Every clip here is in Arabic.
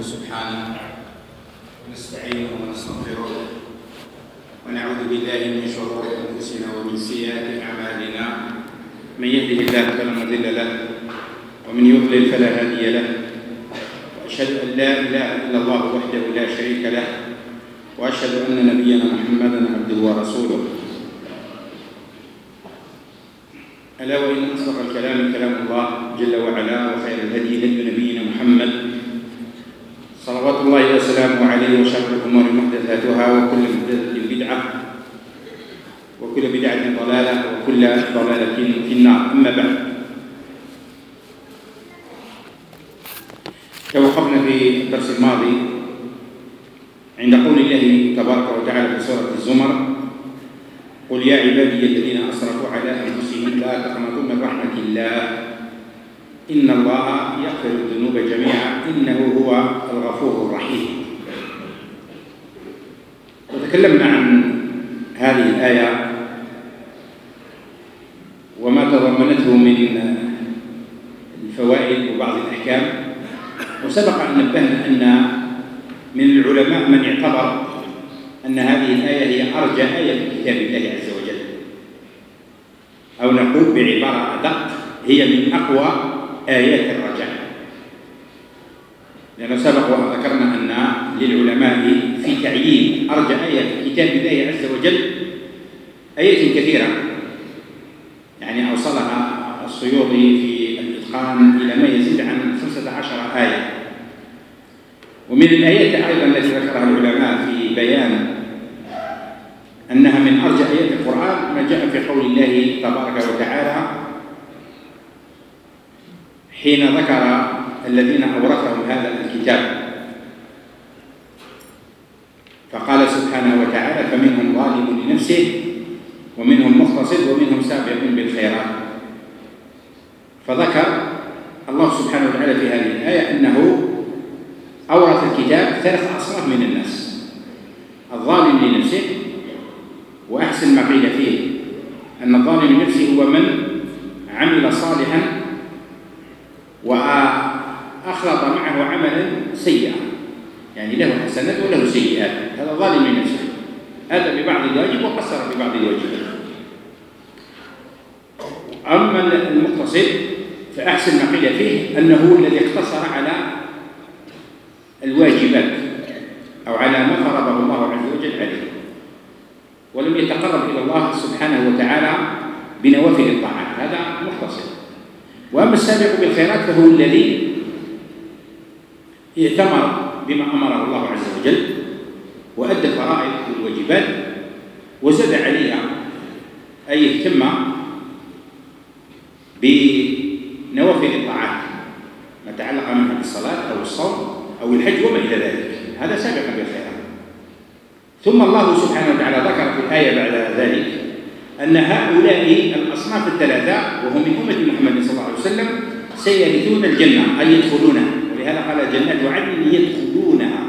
سبحانه ونستعينه ونستغفره ونعوذ بالله من شرور أنفسنا ومن سيئات أعمالنا. من يهده الله فلا مضل له ومن يضلل فلا هادي له، وأشهد أن لا إله إلا الله وحده لا شريك له، وأشهد أن نبينا محمدا عبده ورسوله. ألا وإن أصدق الكلام كلام الله جل وعلا، وخير الهدي هدي نبينا محمد صلوات الله وسلامه عليه، وشر الأمور محدثاتها، وكل محدثة بدعة، وكل بدعة ضلالة، وكل ضلالة في النار. أما بعد، توقفنا في الدرس الماضي عند قول الله تبارك وتعالى في سورة الزمر: قل يا عبادي الذين أسرفوا على أنفسهم لا تقنطوا من رحمة الله إن الله يغفر الذنوب جميعا إنه هو الغفور الرحيم. وتكلمنا عن هذه الآية وما تضمنته من الفوائد وبعض الأحكام، وسبق أن نبهنا أن من العلماء من اعتبر أن هذه الآية هي أرجى آية في كتاب الله عز وجل، أو نقول بعبارة أدق: هي من أقوى آيات الرجاء، لأنه سبق وذكرنا أن للعلماء في تعيين أرجى آية في كتاب الله عز وجل آيات كثيرة، يعني أوصلها السيوطي في الإتقان إلى ما يزيد عن 15 آية. ومن الآيات أيضا التي ذكرها العلماء في بيان أنها من أرجى آيات القرآن ما جاء في قول الله تبارك وتعالى حين ذكر الذين أورثهم هذا الكتاب، فقال سبحانه وتعالى: فمنهم ظالم لنفسه ومنهم مقتصد ومنهم سابق بالخيرات. فذكر الله سبحانه وتعالى في هذه الآية أنه أورث الكتاب 3 أصناف من الناس: الظالم لنفسه، وأحسن ما قيل فيه أن الظالم لنفسه هو من عمل صالحا وأخلط معه عملا سيئا، يعني له حسنات وله سيئات، هذا ظالم لنفسه، هذا ببعض الواجب وقصر ببعض الواجبات. أما المقتصد فأحسن ما قيل فيه أنه هو الذي اقتصر على الواجبات أو على ما فرضه الله عز وجل عليه، ولم يتقرب إلى الله سبحانه وتعالى بنوافل الطاعات، هذا مقتصد. وأما السابق بالخيرات فهو الذي ائتمر بما أمره الله عز وجل وأدى الفرائض والواجبات وزاد عليها، أي اهتم بنوافل الطاعات ما تعلق منها بالصلاة أو الصوم أو الحج وما إلى ذلك، هذا سابق بالخيرات. ثم الله سبحانه وتعالى ذكر في الآية بعد ذلك أن هؤلاء الأصناف الثلاثة وهم من أمة محمد صلى الله عليه وسلم سيرثون الجنة، أي يدخلونها، ولهذا قال جنات عدن يدخلونها.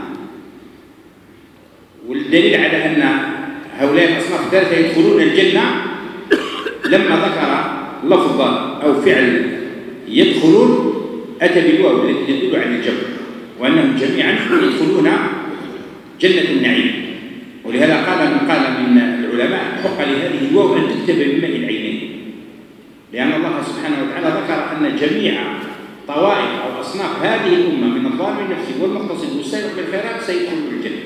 والدليل على أن هؤلاء الأصناف الثلاثة يدخلون الجنة لما ذكر لفظ أو فعل يدخلون أتى بالواو التي تدل على الجمع، وأنهم جميعا يدخلون جنة النعيم. ولهذا قال من العلماء: حق لهذه الواو أن تكتب بماء العينين، لأن الله سبحانه وتعالى ذكر أن جميع طوائف أو أصناف هذه الأمة من الظالم لنفسه والمقتصد والسابق بالخيرات سيدخلون الجنة.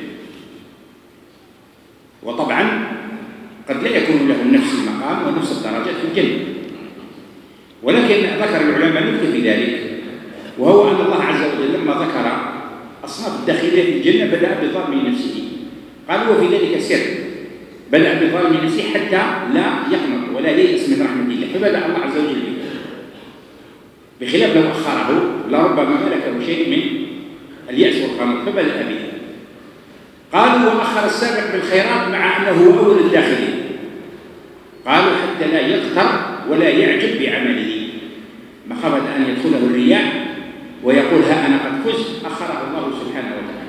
وطبعا قد لا يكون لهم نفس المقام ونفس الدرجات في الجنة، ولكن ذكر العلماء نكتة في ذلك، وهو أن الله عز وجل لما ذكر أصناف الداخلية في الجنة بدأ بظالم نفسه، قال: وفي ذلك سر، بدأ بظالم نفسه حتى لا يقنط ولا ييأس من رحمة الله، فبدأ الله عز وجل به، بخلاف لو أخره لربما ملكه شيء من اليأس والقنوط، فبدأ به. قالوا: وأخر السابق بالخيرات مع أنه أول الداخلين، قالوا: حتى لا يغتر ولا يعجب بعمله، مخافة أن يدخله الرياء ويقول: ها أنا قد فزت، أخره الله سبحانه وتعالى.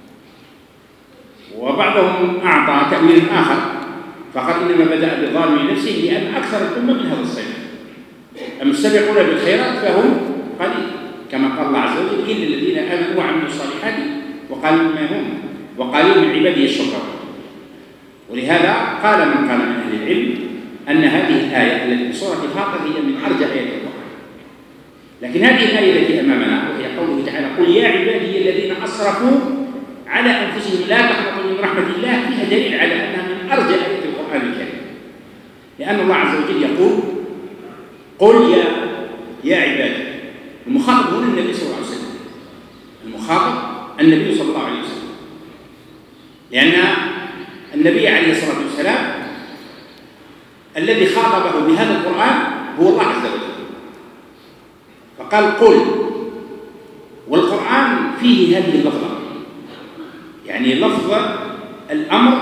وبعضهم أعطى تأويل آخر فقال: إنما بدأ بظالم نفسه لأن أكثر الأمة من هذا الصنف، أما السابقون بالخيرات فهم قليل، كما قال الله عز وجل: إلا الذين آمنوا وعملوا الصالحات وقالوا ما هم وقالوا من عبادي الشكر. ولهذا قال من قال من أهل العلم أن هذه الآية التي في سورة فاطر هي من أرجى آيات القرآن. لكن هذه الآية التي أمامنا وهي قوله تعالى قل يا عبادي الذين أسرفوا على أنفسهم لا تقنطوا من رحمة الله، فيها دليل على أنها من أرجى آيات القرآن الكريم، لأن الله عز وجل يقول قل يا عبادي. المخاطب هنا النبي صلى الله عليه وسلم، المخاطب النبي صلى الله عليه وسلم، لأن النبي عليه الصلاة والسلام الذي خاطبه بهذا القرآن هو الله عز وجل، فقال قل. والقرآن فيه هذه اللفظة، يعني لفظ الأمر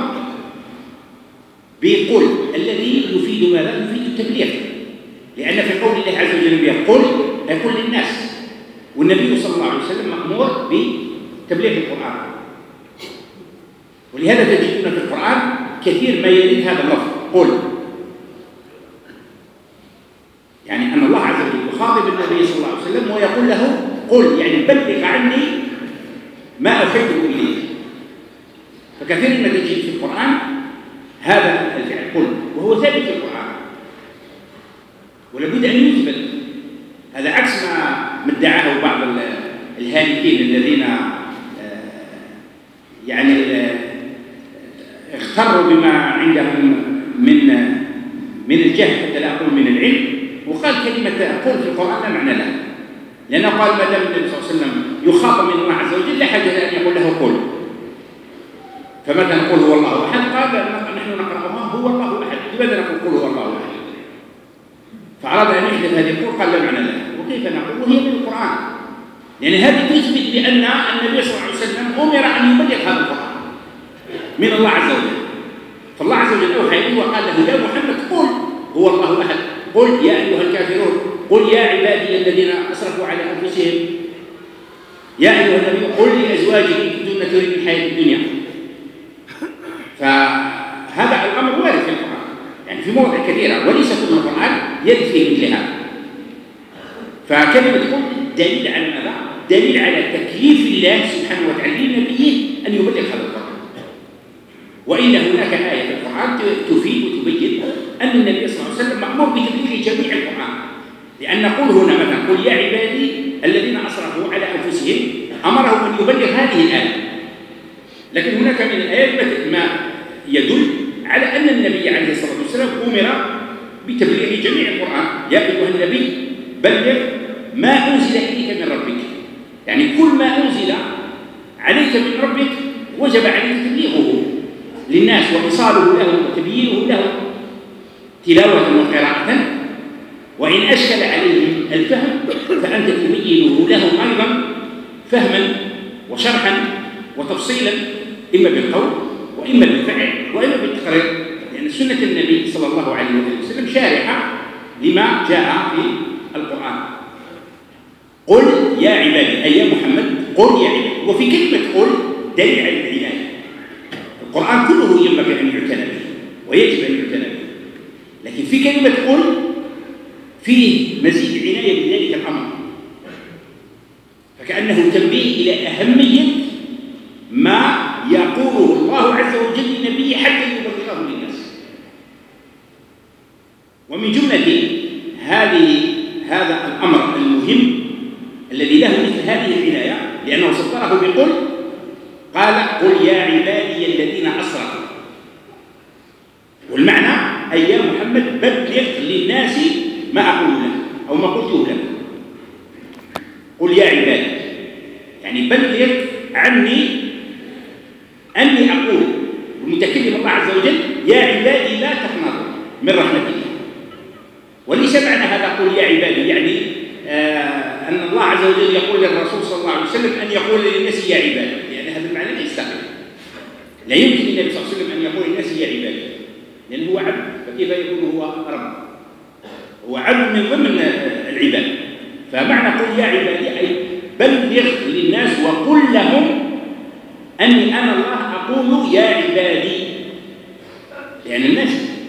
بقل الذي يفيد ماذا؟ يفيد التبليغ، لأن في قول الله عز وجل قل يقول للناس، والنبي صلى الله عليه وسلم مأمور بتبليغ القرآن. ولهذا تجدون في القرآن كثير ما يريد هذا اللفظ قل، يعني أن الله عز وجل يخاطب النبي صلى الله عليه وسلم ويقول له قل، يعني بلغ عني ما أوحيته إليك. فكثير ما تجد في القرآن هذا الفعل قل، وهو ثابت في القرآن ولابد أن يثبت. هذا عكس ما ادعاه بعض الهالكين الذين يعني اغتروا بما عندهم من الجهل حتى لا أقول من العلم، وقال كلمة قل في القرآن لا معنى لها، لأنه قال ما دام النبي صلى الله عليه وسلم يخاطب من الله عز وجل لا حاجة أن يقول له قل. فمثلا قل هو الله أحد، قال نحن نقرأها هو الله أحد، لماذا نقول قل هو الله أحد؟ فأراد أن يحدث هذه القول، قال لا معنى لها. وكيف نقول؟ وهي من القرآن، يعني هذه تثبت بأن النبي صلى الله عليه وسلم أمر أن يبلغ هذا القرآن من الله عز وجل. فالله عز وجل أوحى إليه وقال له يا محمد قل هو الله أحد، قل يا أيها الكافرون، قل يا عبادي الذين أسرفوا على أنفسهم، يا أيها النبي قل لأزواجك إن كنتن تريدن الحياة الدنيا. فهذا الأمر وارد في القرآن، يعني في مواضع كثيرة، وليس كل القرآن يرد فيه مثل هذا. فكلمة قل دليل على ماذا؟ دليل على تكليف الله سبحانه وتعالى لنبيه أن يبلغ هذا القرآن. وإن هناك آية في القرآن تفيد وتبين أن النبي صلى الله عليه وسلم مأمور بتبليغ جميع القرآن، لأن نقول هنا مثلا قل يا عبادي الذين أسرفوا على أنفسهم، أمرهم أن يبلغ هذه الآية. لكن هناك من الآيات ما يدل على أن النبي عليه الصلاة والسلام أمر بتبليغ جميع القرآن. يا أيها النبي بلغ ما أنزل إليك من ربك، يعني كل ما أنزل عليك من ربك وجب عليك تبليغه للناس وإيصاله لهم وتبيينه لهم تلاوة وقراءة، وإن أشكل عليهم الفهم فأنت تبينه لهم أيضا فهما وشرحا وتفصيلا، إما بالقول وإما بالفعل وإما بالتقرير، لأن سنة النبي صلى الله عليه وسلم شارحة لما جاء في القرآن. قل يا عبادي أي يا محمد قل يا عبادي. وفي كلمة قل دليل على العناية، القرآن كله ينبغي أن يعتنى به ويجب أن يعتنى به، لكن في كلمة قل فيه مزيد عناية بذلك الأمر، فكأنه تنبيه إلى أهمية ما يقوله الله عز وجل لنبيه حتى يبلغه للناس. ومن جملة هذا الأمر المهم الذي له مثل هذه العناية، لأنه صدره بقل، قال قل يا عبادي الذين أسرفوا، والمعنى أي يا محمد بلغ للناس ما أقول لك أو ما قلته لك. قل يا عبادي يعني بلغ عني أني أقول، المتكلم الله عز وجل يا عبادي لا تقنطوا من رحمة الله. وليس معنى هذا قل يا عبادي يعني أن الله عز وجل يقول للرسول صلى الله عليه وسلم أن يقول للناس يا عبادي، لأن هذا المعنى لا يستقيم. لا يمكن النبي صلى الله عليه وسلم أن يقول للناس يا عبادي، لأن هو عبد، فكيف يكون هو رب؟ هو عبد من ضمن العباد. فمعنى قل يا عبادي أي بلغ للناس وقل لهم أني أنا الله أقول يا عبادي، لأن الناس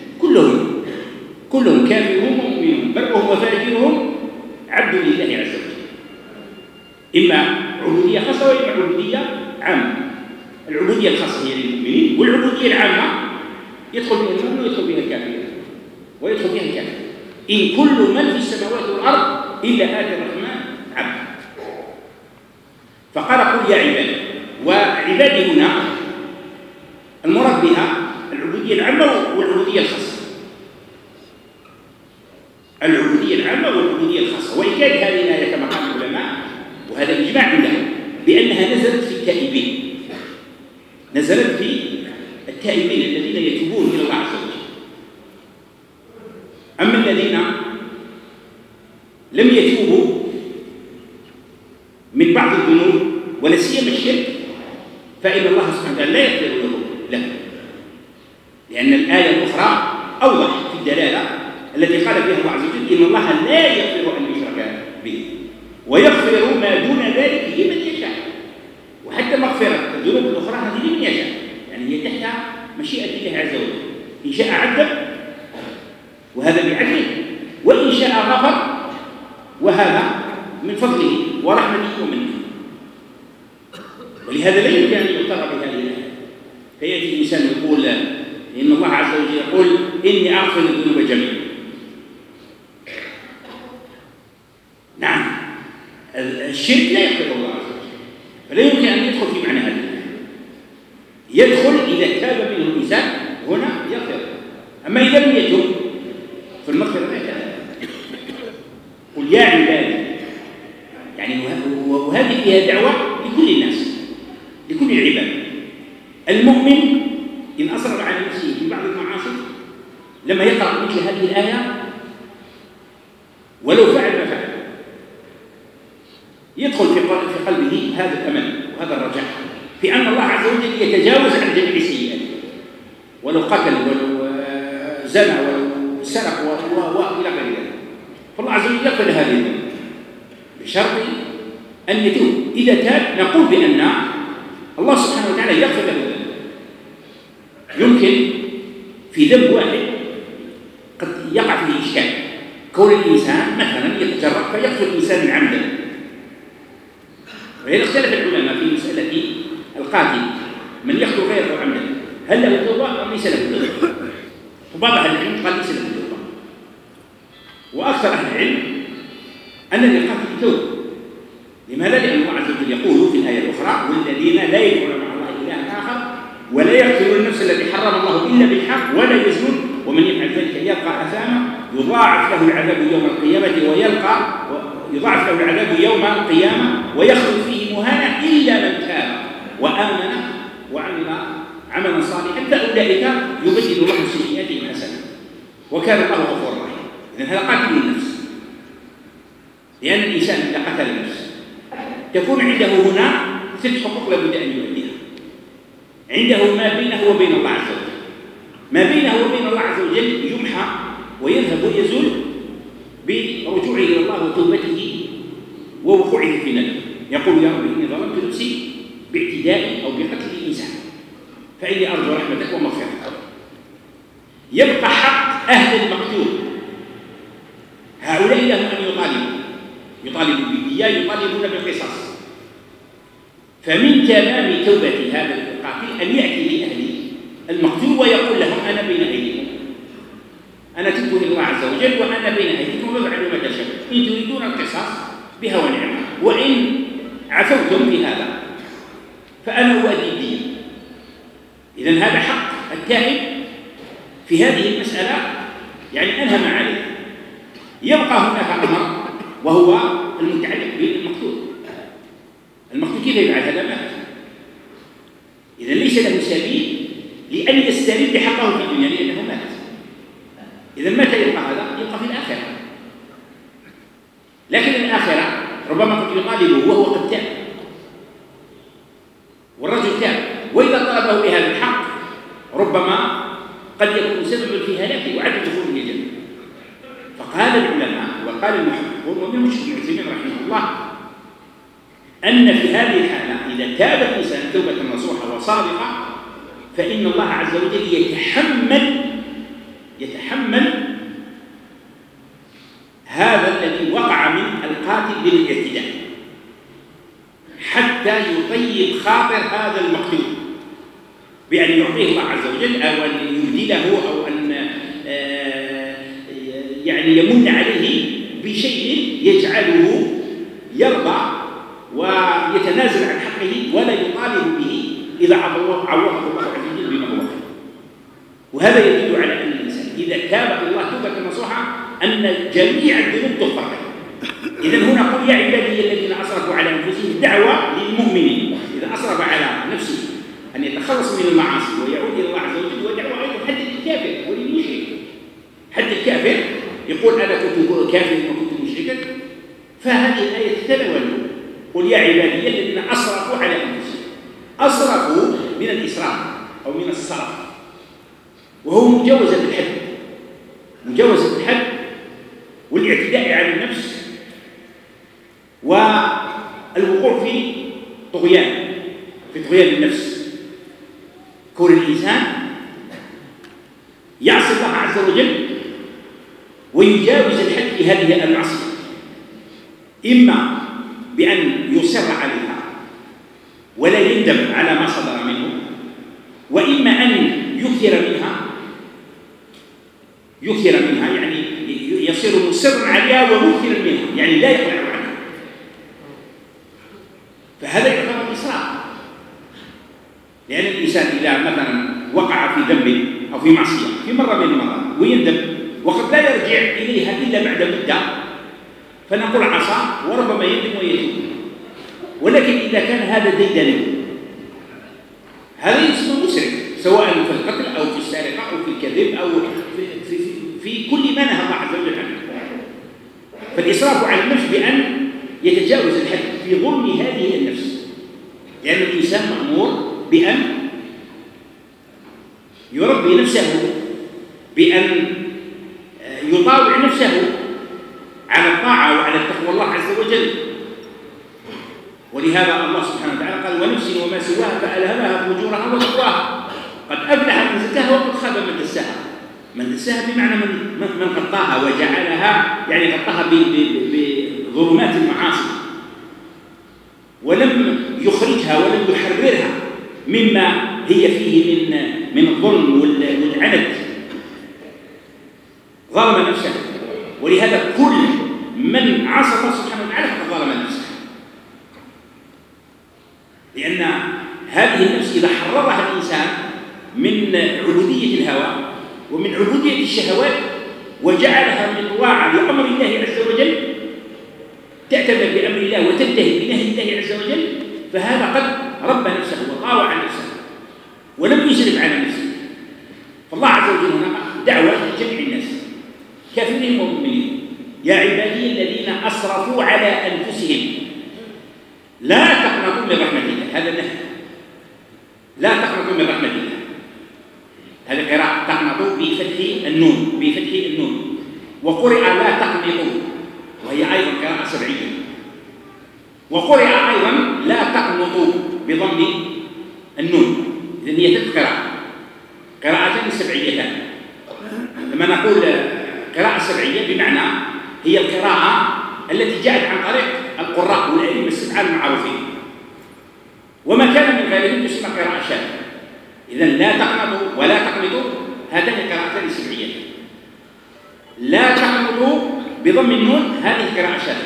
كلهم كافرهم ومؤمنون، برهم وفاجرهم عبد لله عز وجل، إما عبودية عبودية خاصة وإما عبودية عامة. العبودية الخاصة هي للمؤمنين، والعبودية العامة يدخل بها المؤمن ويدخل بها الكافر ويدخل بها الكافر. إن كل من في السماوات والأرض إلا آتي الرحمن عبدا. فقال قل يا عبادي، وعبادي هنا المراد بها العبودية العامة والعبودية الخاصة. العبودية العامة والعبودية الخاصة. وإن كانت هذه الآية كما قال العلماء وهذا إجماع عندهم بأنها نزلت في التائبين، نزلت في التائبين الذين يتوبون إلى الله عز وجل. أما الذين لم يتوبوا من بعض الذنوب ولا سيما الشرك فإن الله سبحانه وتعالى لا يغفر له، لأن الآية الأخرى أوضح في الدلالة التي قال فيها الله عز وجل إن الله لا يغفر أن يشرك به ويغفر ما دون ذلك لمن يشاء. وحتى مغفرة الذنوب الأخرى هذه لمن يشاء، يعني هي تحت مشيئة الله عز وجل. إن شاء عذب وهذا بعدله، وإن شاء غفر وهذا من فضله ورحمته ومنه. ولهذا لا يمكن أن يغتر بهذه الآية. فيأتي الإنسان يقول إن الله عز وجل يقول إني أغفر الذنوب جميعا. نعم، الشرك لا يغفر الله عز وجل، فلا يمكن أن يدخل في معنى هذه الآية. يدخل إذا تاب منه الإنسان هنا يغفر، أما إذا لم يتب فالمغفرة لا تاب. قل يا عبادي، يعني وهذه فيها دعوة لكل الناس، لكل العباد. المؤمن إن أصر على نفسه في بعض المعاصي لما يقرأ مثل هذه الآية ولو فعل ما فعل يدخل في قلبه هذا الأمل وهذا الرجاء في أن الله عز وجل يتجاوز عن جميع سيئاته، ولو قتل ولو زنى ولو سرق وإلى غير ذلك، فالله عز وجل يغفر هذه الذنوب بشرط أن يتوب. إذا تاب نقول بأن الله سبحانه وتعالى يغفر له الذنب. يمكن في ذنب واحد قد يقع فيه إشكال، كون الإنسان مثلا يتجرأ فيقتل الإنسان عمدا. وهذا اختلف العلماء في مسألة القاتل من يقتل غيره عمدا، هل له توبة أم ليس له توبة؟ وبعض أهل العلم قال ليس له توبة، وأكثر أهل العلم أن للقاتل توبة. لماذا؟ لأن الله عز وجل يقول في الآية الأخرى والذين لا يدعون مع الله إلها آخر ولا يقتلون النفس التي حرم الله إلا بالحق ولا يزنون ومن يفعل ذلك يلقى أثاما يضاعف له العذاب يوم القيامة يضاعف له العذاب يوم القيامة ويخلد فيه مهانا إلا من تاب وآمن وعمل عملا صالحا فأولئك يبدل الله سيئاتهم حسنات وكان الله غفورا رحيما. إذن هذا قاتل النفس، لأن الإنسان إذا قتل النفس تكون عنده هنا 6 حقوق لابد أن يؤديها. عنده ما بينه وبين الله عز وجل، ما بينه وبين الله عز وجل يمحى ويذهب ويزول برجوعه إلى الله وتوبته ووقوعه في ندم. يقول يا رب إني ظلمت نفسي باعتدائي أو بقتل الإنسان فإني أرجو رحمتك ومغفرتك. يبقى حق أهل المقتول، هؤلاء لهم أن يطالبوا بالدية، يطالبون بالقصاص. فمن تمام توبة هذا القاتل أن يأتي لأهل المقتول ويقول لهم أنا بين أيديكم، أنا تبت إلى الله عز وجل وأنا بين أيديكم وافعلوا ما تشاءون، إن تريدون القصاص بها ونعمة، وإن عفوتم في هذا فأنا أؤدي الدية. إذن هذا حق التائب في هذه المسألة، يعني أنهى ما عليه. يبقى هناك أمر وهو المتعلق بالمقتول. المقتول كيف يفعل هذا؟ مات، إذا ليس له سبيل لأن يسترد حقه في الدنيا لأنه مات. إذا متى يبقى هذا؟ يبقى في الآخرة. لكن الآخرة ربما قد يطالبه وهو قد تاب والرجل تاب، وإذا طلبه بهذا الحق ربما قد يكون سببا في هلاكه وعدم دخوله الجنة. فقال العلماء وقال المحققون ومنهم الشيخ ابن عثيمين رحمه الله أن في هذه الحالة إذا تاب الإنسان توبة نصوحة وصادقة فإن الله عز وجل يتحمل هذا الذي وقع من القاتل بالاعتداء حتى حتى يطيب خاطر هذا المقتول بأن يعطيه الله عز وجل أو أن يبدله أو أن يعني يمن عليه بشيء يجعله يرضى ويتنازل عن حقه ولا يطالب به إذا عوضه الله عز وجل بما هو خير. وهذا يدل على أن الإنسان إذا تاب الله توبة نصوحا أن جميع الذنوب تغفر له. إذن هنا قل يا عبادي الذين أسرفوا على أنفسهم دعوة للمؤمنين إذا أسرف على نفسه أن يتخلص من المعاصي ويعود إلى الله عز وجل، ودعوة أيضا حد الكافر وللمشرك. حد الكافر يقول أنا كنت كافر وكنت مشركا، فهذه الآية تتناول قل يا عبادي الذين أسرفوا على أنفسهم. أسرفوا من الإسراف أو من الصرف، وهو مجاوزة الحد، مجاوزة الحد والاعتداء على النفس والوقوع في طغيان النفس. كون الإنسان يعصي الله عز وجل ويجاوز الحد في هذه المعصية، إما بأن يصر عليها ولا يندم على ما صدر منه، وإما أن يكثر منها يعني يصير مصرا عليها ومكثرا منها، يعني لا يقلع عنها، فهذا يعتبر إسراف. لأن الإنسان إذا مثلا وقع في ذنب أو في معصية في مرة من المرات ويندم وقد لا يرجع إليها إلا بعد مدة، فنقول عصى وربما يندم ويتوب. ولكن إذا كان هذا ديدنا هذا يسمى مسرف، سواء في القتل أو في السرقة أو في الكذب أو في كل ما نهى الله عز وجل عنه. فالإسراف على النفس بأن يتجاوز الحد في ظلم هذه النفس، لأن الإنسان مأمور بأن يربي نفسه، بأن يطاوع نفسه على الطاعة وعلى تقوى الله عز وجل. ولهذا الله سبحانه وتعالى قال ونفس وما سواها فألهمها فجورها وتقواها قد أفلح من زكاها وقد خاب من دساها. من دساها بمعنى من غطاها وجعلها يعني غطاها بظلمات المعاصي ولم يخرجها ولم يحررها مما هي فيه من الظلم والعنت، ظلم نفسه. ولهذا كل من عصى الله سبحانه وتعالى فقد ظلم نفسه، لأن هذه النفس إذا حررها الإنسان من عبودية الهوى ومن عبودية الشهوات وجعلها مطواعا لأمر الله عز وجل، تعتمد بأمر الله وتنتهي بنهي الله عز وجل، فهذا قد ربى نفسه وطاوع عن نفسه ولم يسرف على نفسه. فالله عز وجل هنا دعوة لجميع الناس كافرين ومؤمنين يا عبادي الذين أسرفوا على أنفسهم لا تقنطوا من رحمة الله. هذا النهي، لا تقنطوا من رحمة الله. هذه قراءة تقنطوا بفتح النون، وقرئ لا تقنطوا وهي أيضا قراءة سبعية، وقرئ أيضا لا تقنطوا بضم النون. إذن هي ثلاث قراءتان سبعيتان. لما نقول قراءة سبعية بمعنى هي القراءة التي جاءت عن طريق القراء والأئمة السبعة المعروفين، وما كان من غيرهم تسمى قراءة شاذة. إذن لا تقنطوا ولا تقنطوا هاتان القراءتان السبعيتان. لا تقنطوا بضم النون هذه القراءة شاذة.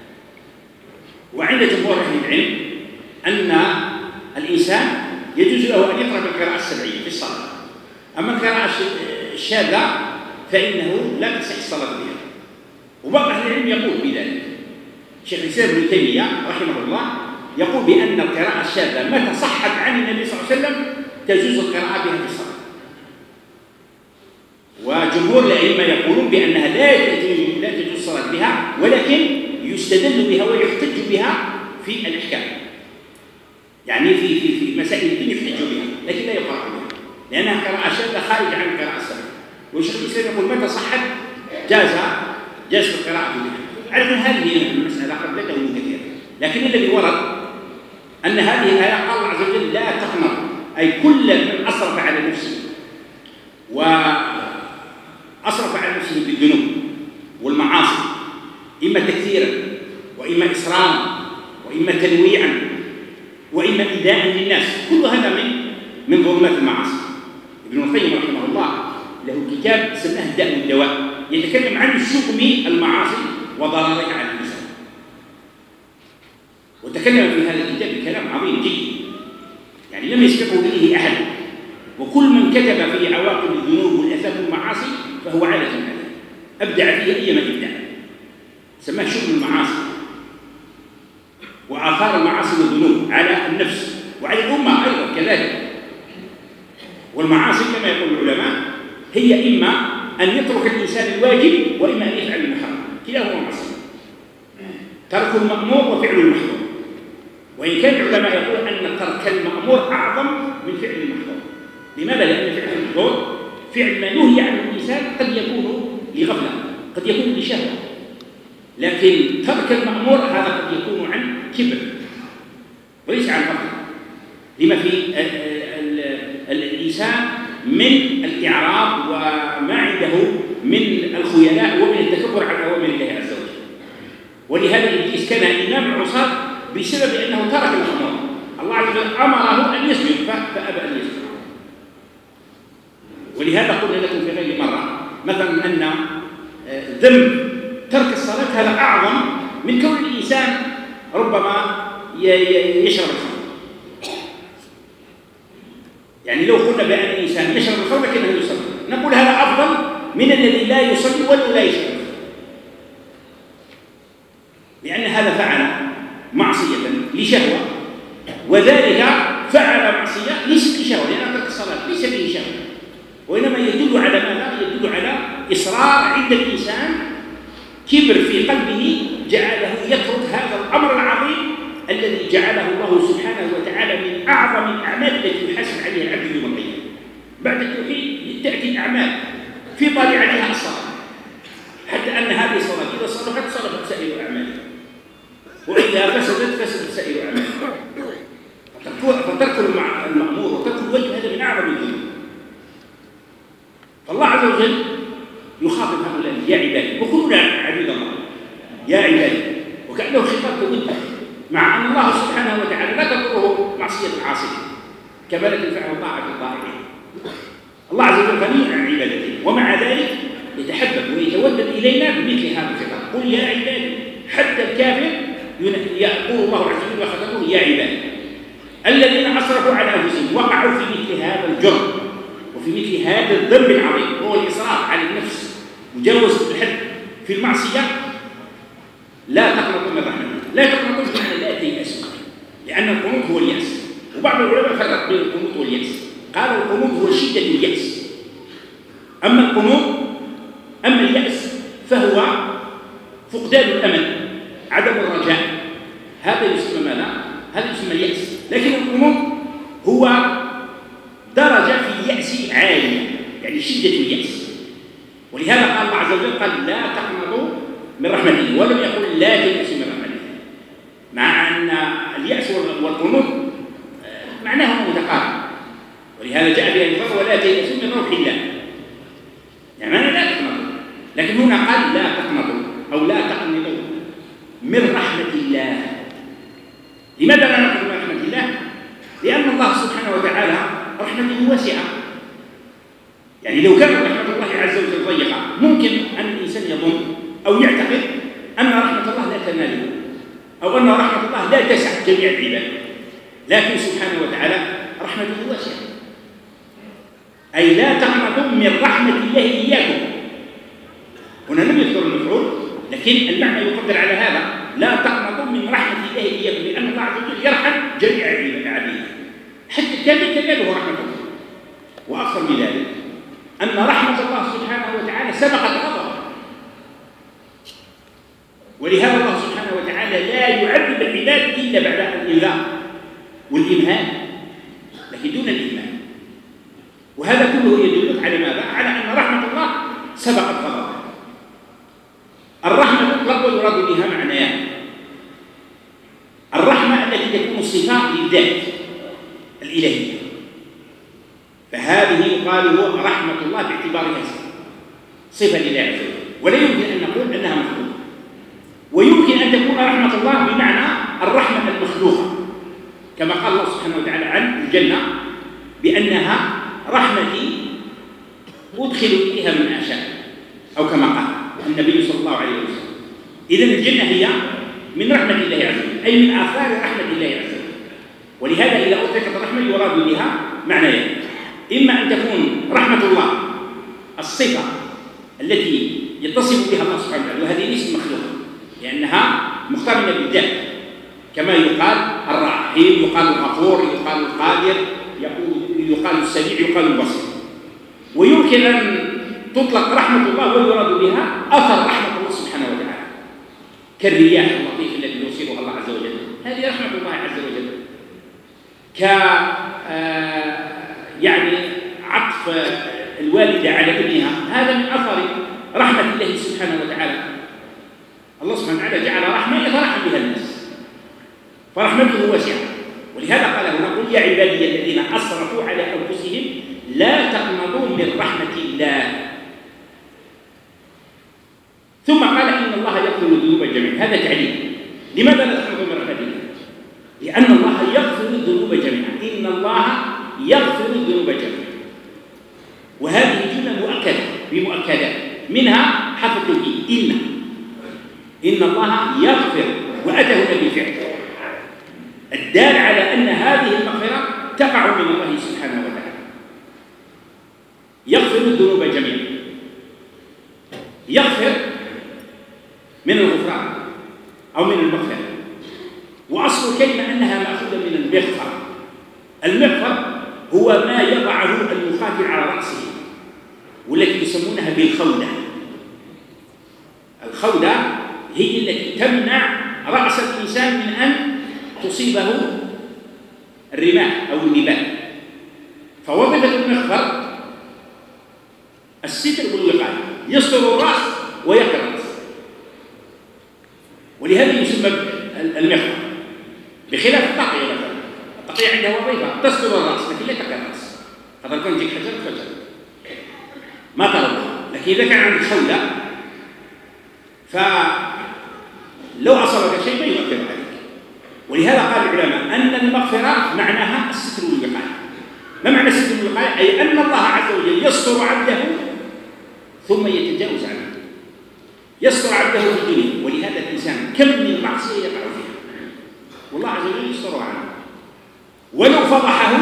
وعند جمهور أهل العلم أن الإنسان يجوز له أن يقرأ بالقراءة السبعية في الصلاة، أما القراءة الشاذة فإنه لا تصح الصلاة بها. وبعض أهل العلم يقول بذلك. شيخ الإسلام ابن تيمية رحمه الله يقول بأن القراءة الشاذة متى صحت عن النبي صلى الله عليه وسلم تجوز القراءة بها في الصلاة. وجمهور الأئمة يقولون بأنها لا تجوز الصلاة بها، ولكن يستدل بها ويحتج بها في الأحكام، يعني في مسائل الدين يحتج بها لكن لا يقرأ بها لأنها قراءة شاذة خارج عن القراءة السبعية. والشيخ الإسلام يقول متى صحت جاز القراءة بها. على هذه المسألة قد لا تكون كثيرة، لكن الذي ورد أن هذه الآية قال الله عز وجل لا تقنط، أي كل من أسرف على نفسه وأسرف على نفسه بالذنوب والمعاصي إما تكثيرا وإما إسراما وإما تنويعا وإما إيذاء للناس. كل هذا من ظلمات المعاصي. ابن القيم رحمه الله له كتاب سماه الداء والدواء، يتكلم عن شؤم المعاصي وضررها على الإنسان، وتكلم في هذا الكتاب كلام عظيم جدا، يعني لم يسبقه إليه أحد. وكل من كتب في عواقب الذنوب والآثام والمعاصي فهو عالة عليه، أبدع فيه أيما إبداع، سماه شؤم المعاصي وآثار المعاصي والذنوب على النفس وعلى الأمة أيضا كذلك. والمعاصي كما يقول العلماء هي إما أن يترك الإنسان الواجب وإما أن يفعل المحرم، كلاهما معصية، ترك المأمور وفعل المحظور. وإن كان العلماء يقول أن ترك المأمور أعظم من فعل المحظور. لماذا؟ لأن فعل المحظور فعل ما نهي عنه الإنسان قد يكون لغفلة، قد يكون لشهوة، لكن ترك المأمور هذا قد يكون عن كبر وليس عن غفلة، لما في الإنسان من الإعراض وما عنده من الخيلاء ومن التكبر عن أوامر الله عز وجل. ولهذا إبليس كان إمام عصاة بسبب أنه ترك الأمر. الله عز وجل أمره أن يسجد فأبى أن يسجد. ولهذا قلنا لكم في غير مرة مثلا أن ذنب ترك الصلاة هذا أعظم من كون الإنسان ربما يشرب الخمر. يعني لو قلنا بأن الإنسان يشرب الخمر لكنه يصلي، نقول هذا أفضل من الذي لا يصلي ولا لا يشرب، لأن هذا فعل معصية لشهوة، وذلك فعل معصية ليست لشهوة، لأن ترك الصلاة ليس به شهوة، وإنما يدل على ماذا؟ يدل على إصرار عند الإنسان، كبر في قلبه جعله يترك هذا الأمر العظيم الذي جعله الله سبحانه وتعالى من أعظم الأعمال التي يحاسب عليها العبد يوم القيامة. بعد التوحيد تأتي الأعمال في طالعتها الصلاة، حتى أن هذه الصلاة إذا صلحت صلحت سائر الأعمال، وإذا فسدت فسدت سائر الأعمال. فترك المأمور وترك الوجه هذا من أعظم الذنوب. فالله عز وجل يخاطب هؤلاء يا عبادي، وكلنا عبيد الله يا عبادي، وكأنه خطاب تودع، مع أن الله سبحانه وتعالى لا تضره معصية العاصي، كذلك فعل الطاعة الطائعين. الله عز وجل غني عن عبادته، ومع ذلك يتحبب ويتودد إلينا بمثل هذا الخطاب. قل يا عبادي، حتى الكافر يقول الله عز وجل وخطبه يا عبادي الذين أسرفوا على أنفسهم وقعوا في مثل هذا الجرم وفي مثل هذا الذنب العظيم، وهو الإسراف على النفس مجاوزة الحد في المعصية، لا تقنطوا من رحمة الله. لا تقنطوا بمعنى لا تيأسوا، لأن القنوط هو اليأس، وبعض العلماء فرق بين القنوط واليأس، قال القنوط هو شدة اليأس، أما اليأس فهو فقدان الأمل، عدم الرجاء، هذا يسمى ماذا؟ هذا يسمى اليأس. لكن القنوط هو درجة في اليأس عالية، يعني شدة اليأس. ولهذا قال الله عز وجل قال لا تقنطوا من رحمة الله، ولم يقل لا تيأسوا من رحمة الله، مع أن اليأس والقنوط معناهما متقارب. ولهذا جاء في الفرق ولا تيأسوا من روح الله، يعني معنى لا تقنطوا، لكن هنا قال لا تقنطوا أو لا تقنطوا من رحمة الله. لماذا لا نقول من رحمة الله؟ لأن الله سبحانه وتعالى رحمته واسعة. يعني لو كانت رحمة الله عز وجل ضيقة ممكن أن الإنسان يظن أو يعتقد أن رحمة الله لا تناله، أو أن رحمة الله لا تسع جميع العباد. لكن سبحانه وتعالى رحمته واسعة، أي لا تقنطوا من رحمة الله إياكم. هنا لم يذكر المفعول، لكن المعنى يقدر على هذا، لا تقنطوا من رحمة الله إياكم، لأن الله عز وجل يرحم جميع عباده، حتى الكافر تناله رحمة الله. وأكثر من ذلك أن رحمة الله سبحانه وتعالى سبقت غضبه، ولهذا الله سبحانه وتعالى لا يعذب العباد إلا بعد الإنذار والإمهال، لكن دون الإيمان. وهذا كله يدل على ماذا؟ على أن رحمة الله سبقت غضبه. الرحمة تطلق ويراد بها معنيان: الرحمة التي تكون صفة للذات الإلهية، فهذه يقال هو رحمة الله باعتبارها صفة لله عز وجل، ولا يمكن أن نقول أنها مخلوقة. ويمكن أن تكون رحمة الله بمعنى الرحمة المخلوقة، كما قال قال الله سبحانه وتعالى عن الجنة بأنها رحمتي أدخل إليها من أشاء، أو كما قال النبي صلى الله عليه وسلم. إذن الجنة هي من رحمة الله عز وجل، أي من آثار رحمة الله عز وجل. ولهذا إذا أطلقت الرحمة يراد بها معنيين: إما أن تكون رحمة الله الصفة التي يتصف بها الله سبحانه وتعالى، وهذه ليست مخلوقة لأنها مقترنة بالذات، كما يقال الرحيم، يقال الغفور، يقال القادر، يقال السميع، يقال البصير. ويمكن أن تطلق رحمة الله ويراد بها أثر رحمة الله سبحانه وتعالى، كالرياح اللطيف الذي يرسلها الله عز وجل، هذه رحمة الله عز وجل. يعني عطف الوالدة على ابنها، هذا من أثر رحمة الله سبحانه وتعالى. الله سبحانه وتعالى جعل رحمة يترحم بها الناس، فرحمته واسعة. ولهذا قال هنا: قل يا عبادي الذين أسرفوا على أنفسهم لا تقنطوا من رحمة الله. ثم قال: إن الله يغفر الذنوب جميعا. هذا تعليل. لماذا لا تقنطوا من رحمة الله؟ لأن الله يغفر الذنوب جميعا. إن الله يغفر الذنوب جميعا. وهذه جملة مؤكدة بمؤكدات، منها حرف التوكيد إن الله يغفر، وأتى هنا بالفعل الدال على أن هذه المغفرة تقع من الله سبحانه وتعالى. يغفر الذنوب جميعا، يغفر من الغفران أو من المغفرة، وأصل الكلمة أنها مأخوذة من المغفر. المغفر هو ما يضعه المقاتل على رأسه، والتي يسمونها بالخودة. الخودة هي التي تمنع رأس الإنسان من أن تصيبه الرماح أو النبال. فوظيفة المغفر الستر والوقاية، يستر الرأس ويقي الرأس، ولهذا يسمى المغفر، بخلاف التقية مثلا. التقية عندها وظيفة تستر الرأس لكن لا تقي الرأس. قد يكون يجيك حجر فجر ما ترضى، لكن إذا كان عندك خودة فلو أصابك شيء ما يؤثر عليك. ولهذا قال العلماء أن المغفرة معناها الستر والوقاية. ما معنى الستر والوقاية؟ أي أن الله عز وجل يستر عبده ثم يتجاوز عنه، يستر عبده في الدنيا. ولهذا الإنسان كم من معصية يقع فيها والله عز وجل يستر عنه، ولو فضحه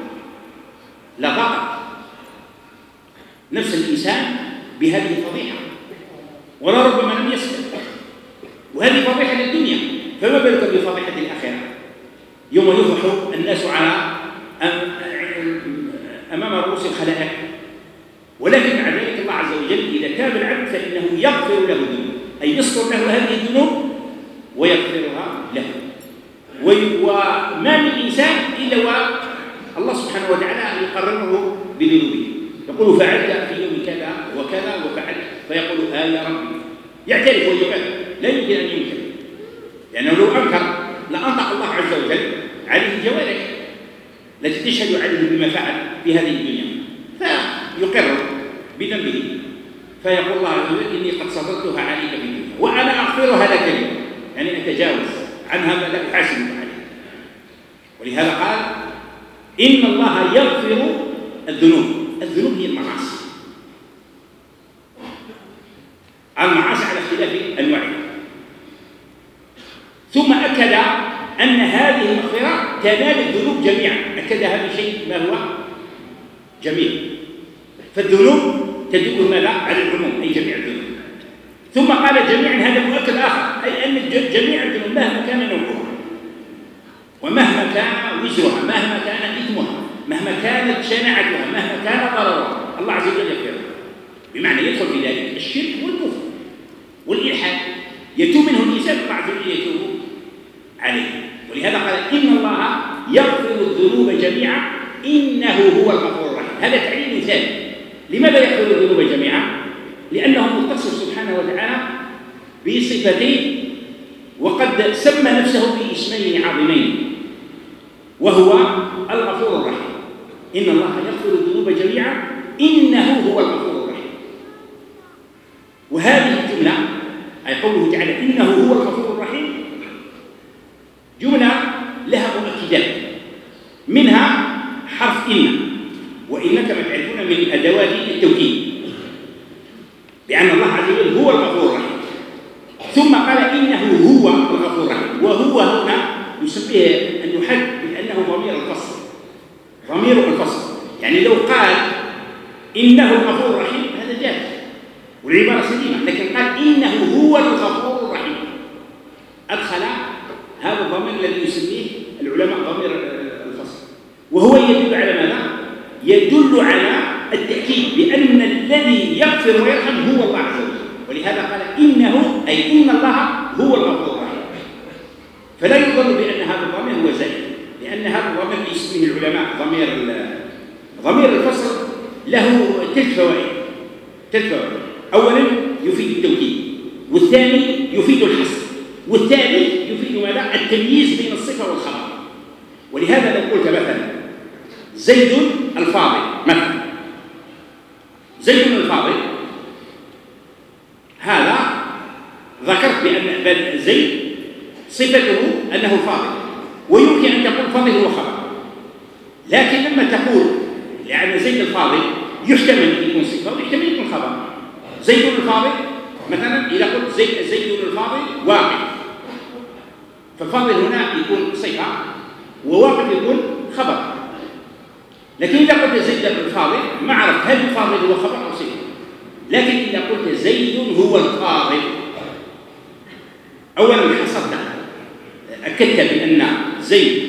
لضاق نفس الإنسان بهذه الفضيحة، ولربما لم يسلم. وهذه فضيحة للدنيا، فما بالك بفضيحة الآخرة يوم يفضح الناس على أمام رؤوس الخلائق. ولكن مع ذلك الله عز وجل إذا تاب العبد فإنه يغفر له الذنوب، أي يستر له هذه الذنوب ويغفرها له. وما من إنسان إلا والله سبحانه وتعالى يقرره بذنوبه، يقول فعلت في يوم كذا وكذا وفعلت، فيقول يا ربي، يعترف ويقر، لا يمكن أن ينكر، لأنه لو أنكر لأنطق الله عز وجل عليه الجوارح التي تشهد عليه بما فعل في هذه الدنيا، فيقر بذنبه، فيقول الله عز وجل إني قد سترتها عليك في الدنيا وأنا أغفرها لك اليوم، يعني أتجاوز عنها ما لا أحاسبك عليه. ولهذا قال إن الله يغفر الذنوب. الذنوب هي المعاصي، المعاصي على اختلاف أنواعها. ثم أكد أن هذه المغفرة تنال الذنوب جميعا، أكدها بشيء ما هو جميل. فالذنوب تدل ماذا؟ على العموم، أي جميع الذنوب. ثم قال جميعا، هذا مؤكد آخر، أي أن جميع الذنوب مهما كان نوعها ومهما كان وزرها، مهما كان إثمها، مهما كانت شناعتها، مهما كان ضررها، الله عز وجل يغفرها. بمعنى يدخل في ذلك الشرك والكفر والإلحاد، يتوب منه الإنسان الله عز وجل يتوب عليه. ولهذا قال إن الله يغفر الذنوب جميعا إنه هو الغفور الرحيم. هذا تعليل ثاني. لماذا يغفر الذنوب جميعا؟ لأنه متصف سبحانه وتعالى بصفتين، وقد سمى نفسه باسمين عظيمين، وهو الغفور الرحيم. إن الله يغفر الذنوب جميعا إنه هو الغفور الرحيم. وهذه الجملة أي قوله تعالى إنه هو الغفور الرحيم جملة لها مؤكدات. منها حرف إن، وإن كما تعرفون من أدوات التوكيد، لأن الله عز وجل هو الغفور الرحيم. ثم قال إنه هو الغفور الرحيم، وهو هنا يسميه أن يحد بأنه ضمير الفصل، ضمير الفصل. يعني لو قال إنه الغفور الرحيم هذا جاز والعبارة سليمة، لكن قال إنه هو الغفور الرحيم، أدخل هذا الضمير الذي يسميه العلماء ضمير الفصل، وهو يدل على ماذا؟ يدل على التأكيد بأن الذي يغفر ويرحم هو الله عز وجل، ولهذا قال إنه أي إن الله هو الغفور الرحيم. فلا يظن بأن هذا الضمير هو زائد، لأن هذا الضمير يسميه العلماء ضمير الفصل له ثلاث فوائد. أولا يفيد التوكيد، والثاني يفيد الحصر، والثالث يفيد ماذا؟ التمييز بين الصفة والخبر. ولهذا لو قلت مثلا زيد الفاضل مثلا، زيد الفاضل، هذا ذكرت بأن زيد صفته أنه فاضل، ويمكن أن تقول فاضل هو خبر، لكن لما تقول لأن زيد الفاضل يحتمل أن يكون صفة ويحتمل أن يكون خبر. زيد الفاضل مثلا إذا قلت زيد الفاضل واقف، فالفاضل هنا يكون صفة وواقف يكون خبر. لكن إذا قلت زيد الفاضل ما عرفت هل الفاضل هو خبر أو صفة، لكن إذا قلت زيد هو الفاضل أولا حصرت، أكدت بأن زيد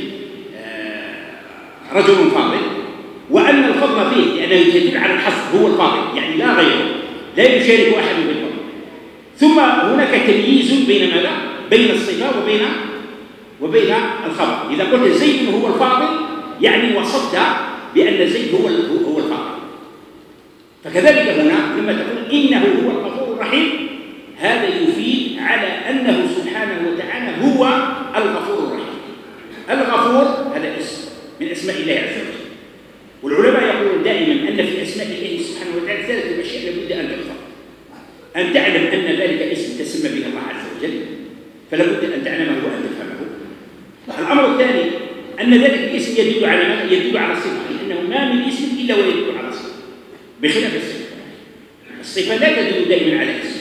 رجل فاضل، وأن الفضل فيه لأنه يدل على الحصر هو الفاضل، يعني لا غيره، لا يشارك أحد بالفضل. ثم هناك تمييز بين ماذا؟ بين الصفة وبين الخبر. إذا قلت زيد هو الفاضل يعني وصفت بأن زيد هو الفاضل. فكذلك هنا لما تقول إنه هو الغفور الرحيم، هذا يفيد على أنه سبحانه وتعالى هو الغفور الرحيم. الغفور هذا اسم من أسماء الله عز وجل، والعلماء يقولون دائما أن في أسماء الله سبحانه وتعالى ثلاثة أشياء لابد أن تحفظ. أن تعلم أن ذلك اسم تسمى به الله عز وجل، فلا بد أن تعلمه وأن تفهمه. الأمر الثاني أن ذلك الاسم يدل على ماذا؟ يدل على الصفة، لأنه ما من اسم إلا ويدل على الصفة، بخلاف الصفة. الصفة لا تدل دائما على اسم،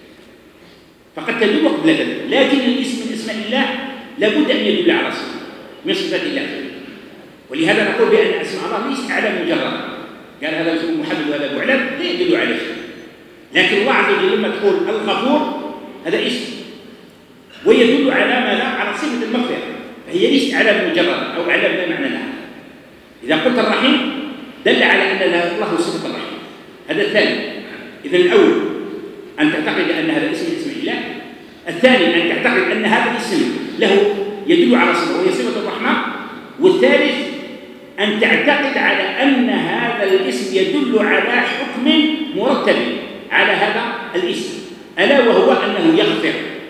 فقد تدل وقد لا تدل، لكن الاسم من أسماء الله لابد أن يدل على صفة من صفات الله عز وجل. ولهذا نقول بأن أسماء الله ليست أعلام مجردة، قال هذا اسمه محمد وهذا أبو علام، لا يدل على شيء. لكن الله عز وجل لما تقول الغفور هذا اسم ويدل على ماذا؟ على صفة المغفرة، فهي ليست أعلام مجردة أو أعلام لا معنى لها. إذا قلت الرحيم دل على أن الله صفة الرحيم، هذا الثاني. إذن الأول أن تعتقد أن هذا الاسم من اسم الله، الثاني أن تعتقد أن هذا الاسم له يدل على صفة وهي صفة الرحمن، والثالث أن تعتقد على أن هذا الاسم يدل على حكم مرتب على هذا الاسم، ألا وهو أنه يغفر،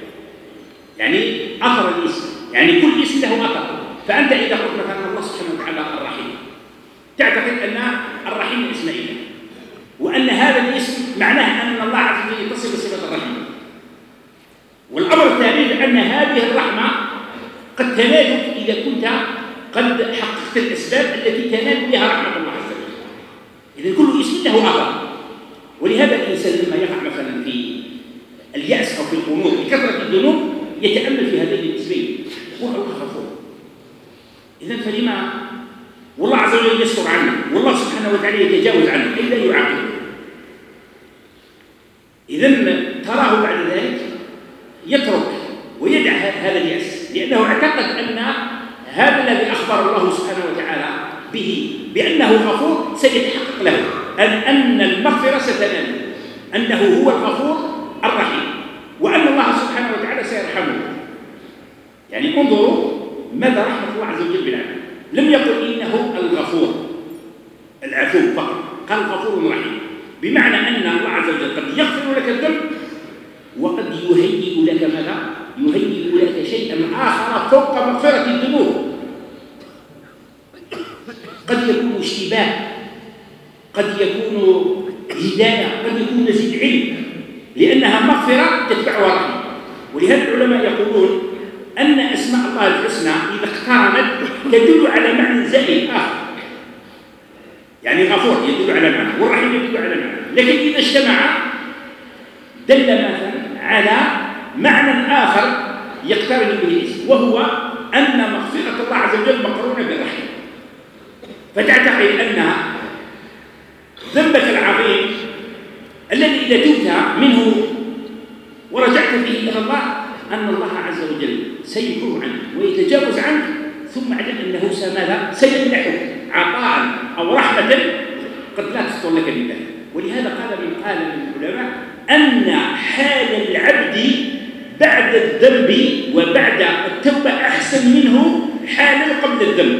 يعني أثر الاسم، يعني كل اسم له أثر. فأنت إذا قلت مثلا الله سبحانه وتعالى الرحيم، تعتقد أن الرحيم من اسم الله، وأن هذا الاسم معناه أن الله عز وجل يتصف بصفة الرحيم. والأمر الثاني أن هذه الرحمة قد تنال إذا كنت قد حققت الأسباب التي تنال بها رحمة الله عز وجل. إذن كل اسم له أثر. ولهذا الإنسان لما يقع مثلا في اليأس أو في القنوط بكثرة الذنوب يتأمل في هذين الاسمين، يقول الله غفور. إذن فلما والله عز وجل يستر عنه، والله سبحانه وتعالى يتجاوز عنه إلا يعاقبه. إذن تراه بعد ذلك يترك ويدع هذا اليأس، لأنه اعتقد أن هذا الذي أخبر الله سبحانه وتعالى به بأنه غفور سيتحقق له، أن المغفرة ستنال، أنه هو الغفور الرحيم، وأن الله سبحانه وتعالى سيرحمه. يعني انظروا ماذا رحمة الله عز وجل بالعبد، لم يقل إنه الغفور العفو فقط، قال غفور رحيم، بمعنى أن الله عز وجل قد يغفر لك الذنب وقد يهيئ لك ماذا؟ يهيئ لك شيئا آخر فوق مغفرة الذنوب. قد يكون اشتباه، قد يكون هداية، قد يكون مزيد علم، لأنها مغفرة تتبعها رحمة. ولهذا العلماء يقولون أن أسماء الله الحسنى إذا اقترنت تدل على معنى زائد آخر. يعني غفور يدل على معنى والرحيم يدل على معنى، لكن إذا اجتمع دل مثلا على معنى آخر يقترن به الاسم، وهو أن مغفرة الله عز وجل مقرونة بالرحمة. فتعتقد أن ذنبك العظيم الذي إذا تبت منه ورجعت به إلى الله أن الله عز وجل سيكون عنك ويتجاوز عنك، ثم علم أنه سيمنحك عطاء أو رحمة قد لا تخطر لك بالله. ولهذا قال من العلماء أن حال العبد بعد الذنب وبعد التوبة أحسن منه حالا قبل الذنب.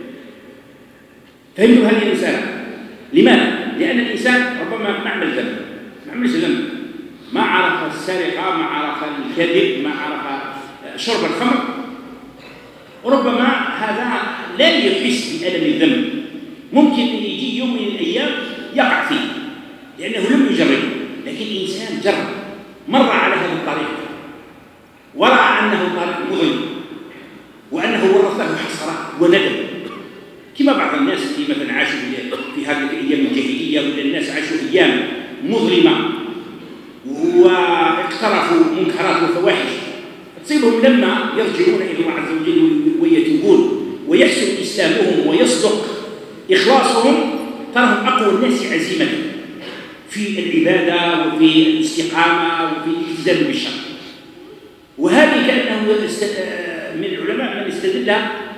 فهمتوا هذه المسألة؟ لماذا؟ لأن الإنسان ربما ما عمل ذنب، ما عملش ذنب، ما عرف السرقة، ما عرف الكذب، ما عرف شرب الخمر، وربما هذا لا يحس بألم الذنب، ممكن أن يجي يوم من الأيام يقع فيه لأنه لم يجربه. لكن إنسان جرب، مر على هذا الطريق ورأى أنه طريق مظلم وأنه ورثه حسرات وندم، كما بعض الناس اللي مثلا عاشوا في هذه الأيام الجاهلية، ولا الناس عاشوا أيام مظلمة واقترفوا منكرات وفواحش، تصيبهم لما يرجعون إلى الله عز وجل ويتوبون ويحسن إسلامهم ويصدق إخلاصهم، تراهم أقوى الناس عزيمة في العبادة وفي الاستقامة وفي الالتزام بالشرع. وهذه كأنه من العلماء من استدل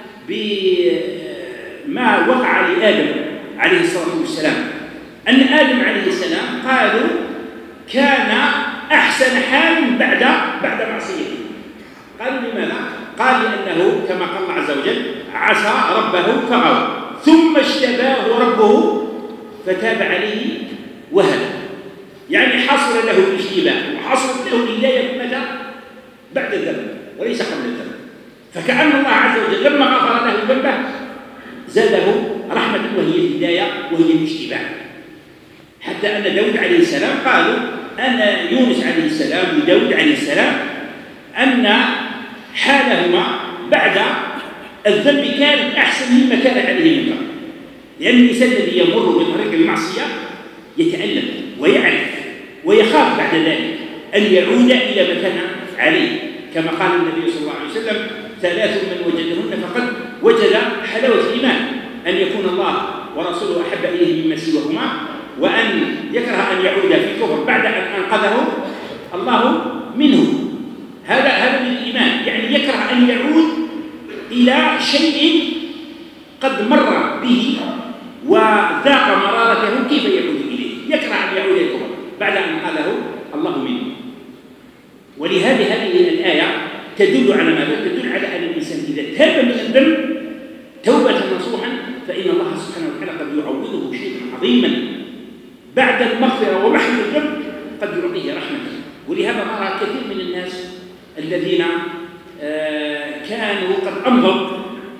بما وقع لآدم عليه الصلاة والسلام، أن آدم عليه السلام قالوا كان أحسن حال بعد معصيته. قالوا لماذا؟ قال لأنه كما قال الله عز وجل عصى ربه فغوى ثم اجتباه ربه فتاب عليه وهدى. يعني حصل له الاشتباه وحصل له الهداية متى؟ بعد الذنب وليس قبل الذنب. فكأن الله عز وجل لما غفر له ذنبه زاده رحمة وهي الهداية وهي الاشتباه. حتى أن داود عليه السلام قالوا أن يونس عليه السلام وداود عليه السلام أن حالهما بعد الذنب كانت أحسن مما كان عليه من قبل، لأن الإنسان الذي يمر بطريق المعصية يتألم ويعرف ويخاف بعد ذلك أن يعود إلى ما كان عليه، كما قال النبي صلى الله عليه وسلم ثلاث من وجدهن فقد وجد حلاوة الإيمان: أن يكون الله ورسوله أحب إليه مما سواهما، وأن يكره أن يعود في الكفر بعد أن أنقذه الله منه. هذا من الإيمان، يعني يكره أن يعود إلى شيء قد مر به وذاق مرارته، كيف يعود إليه؟ يكره أن يعود إلى الكفر بعد أن أنقذه الله منه. ولهذه هذه الآية تدل على ماذا؟ تدل على أن الإنسان إذا تاب من الذنب توبة نصوحا فإن الله سبحانه وتعالى قد يعوضه شيئا عظيما بعد المغفرة ومحو الذنب، قد يعطيه رحمة. ولهذا نرى كثير من الناس الذين كانوا قد أمضوا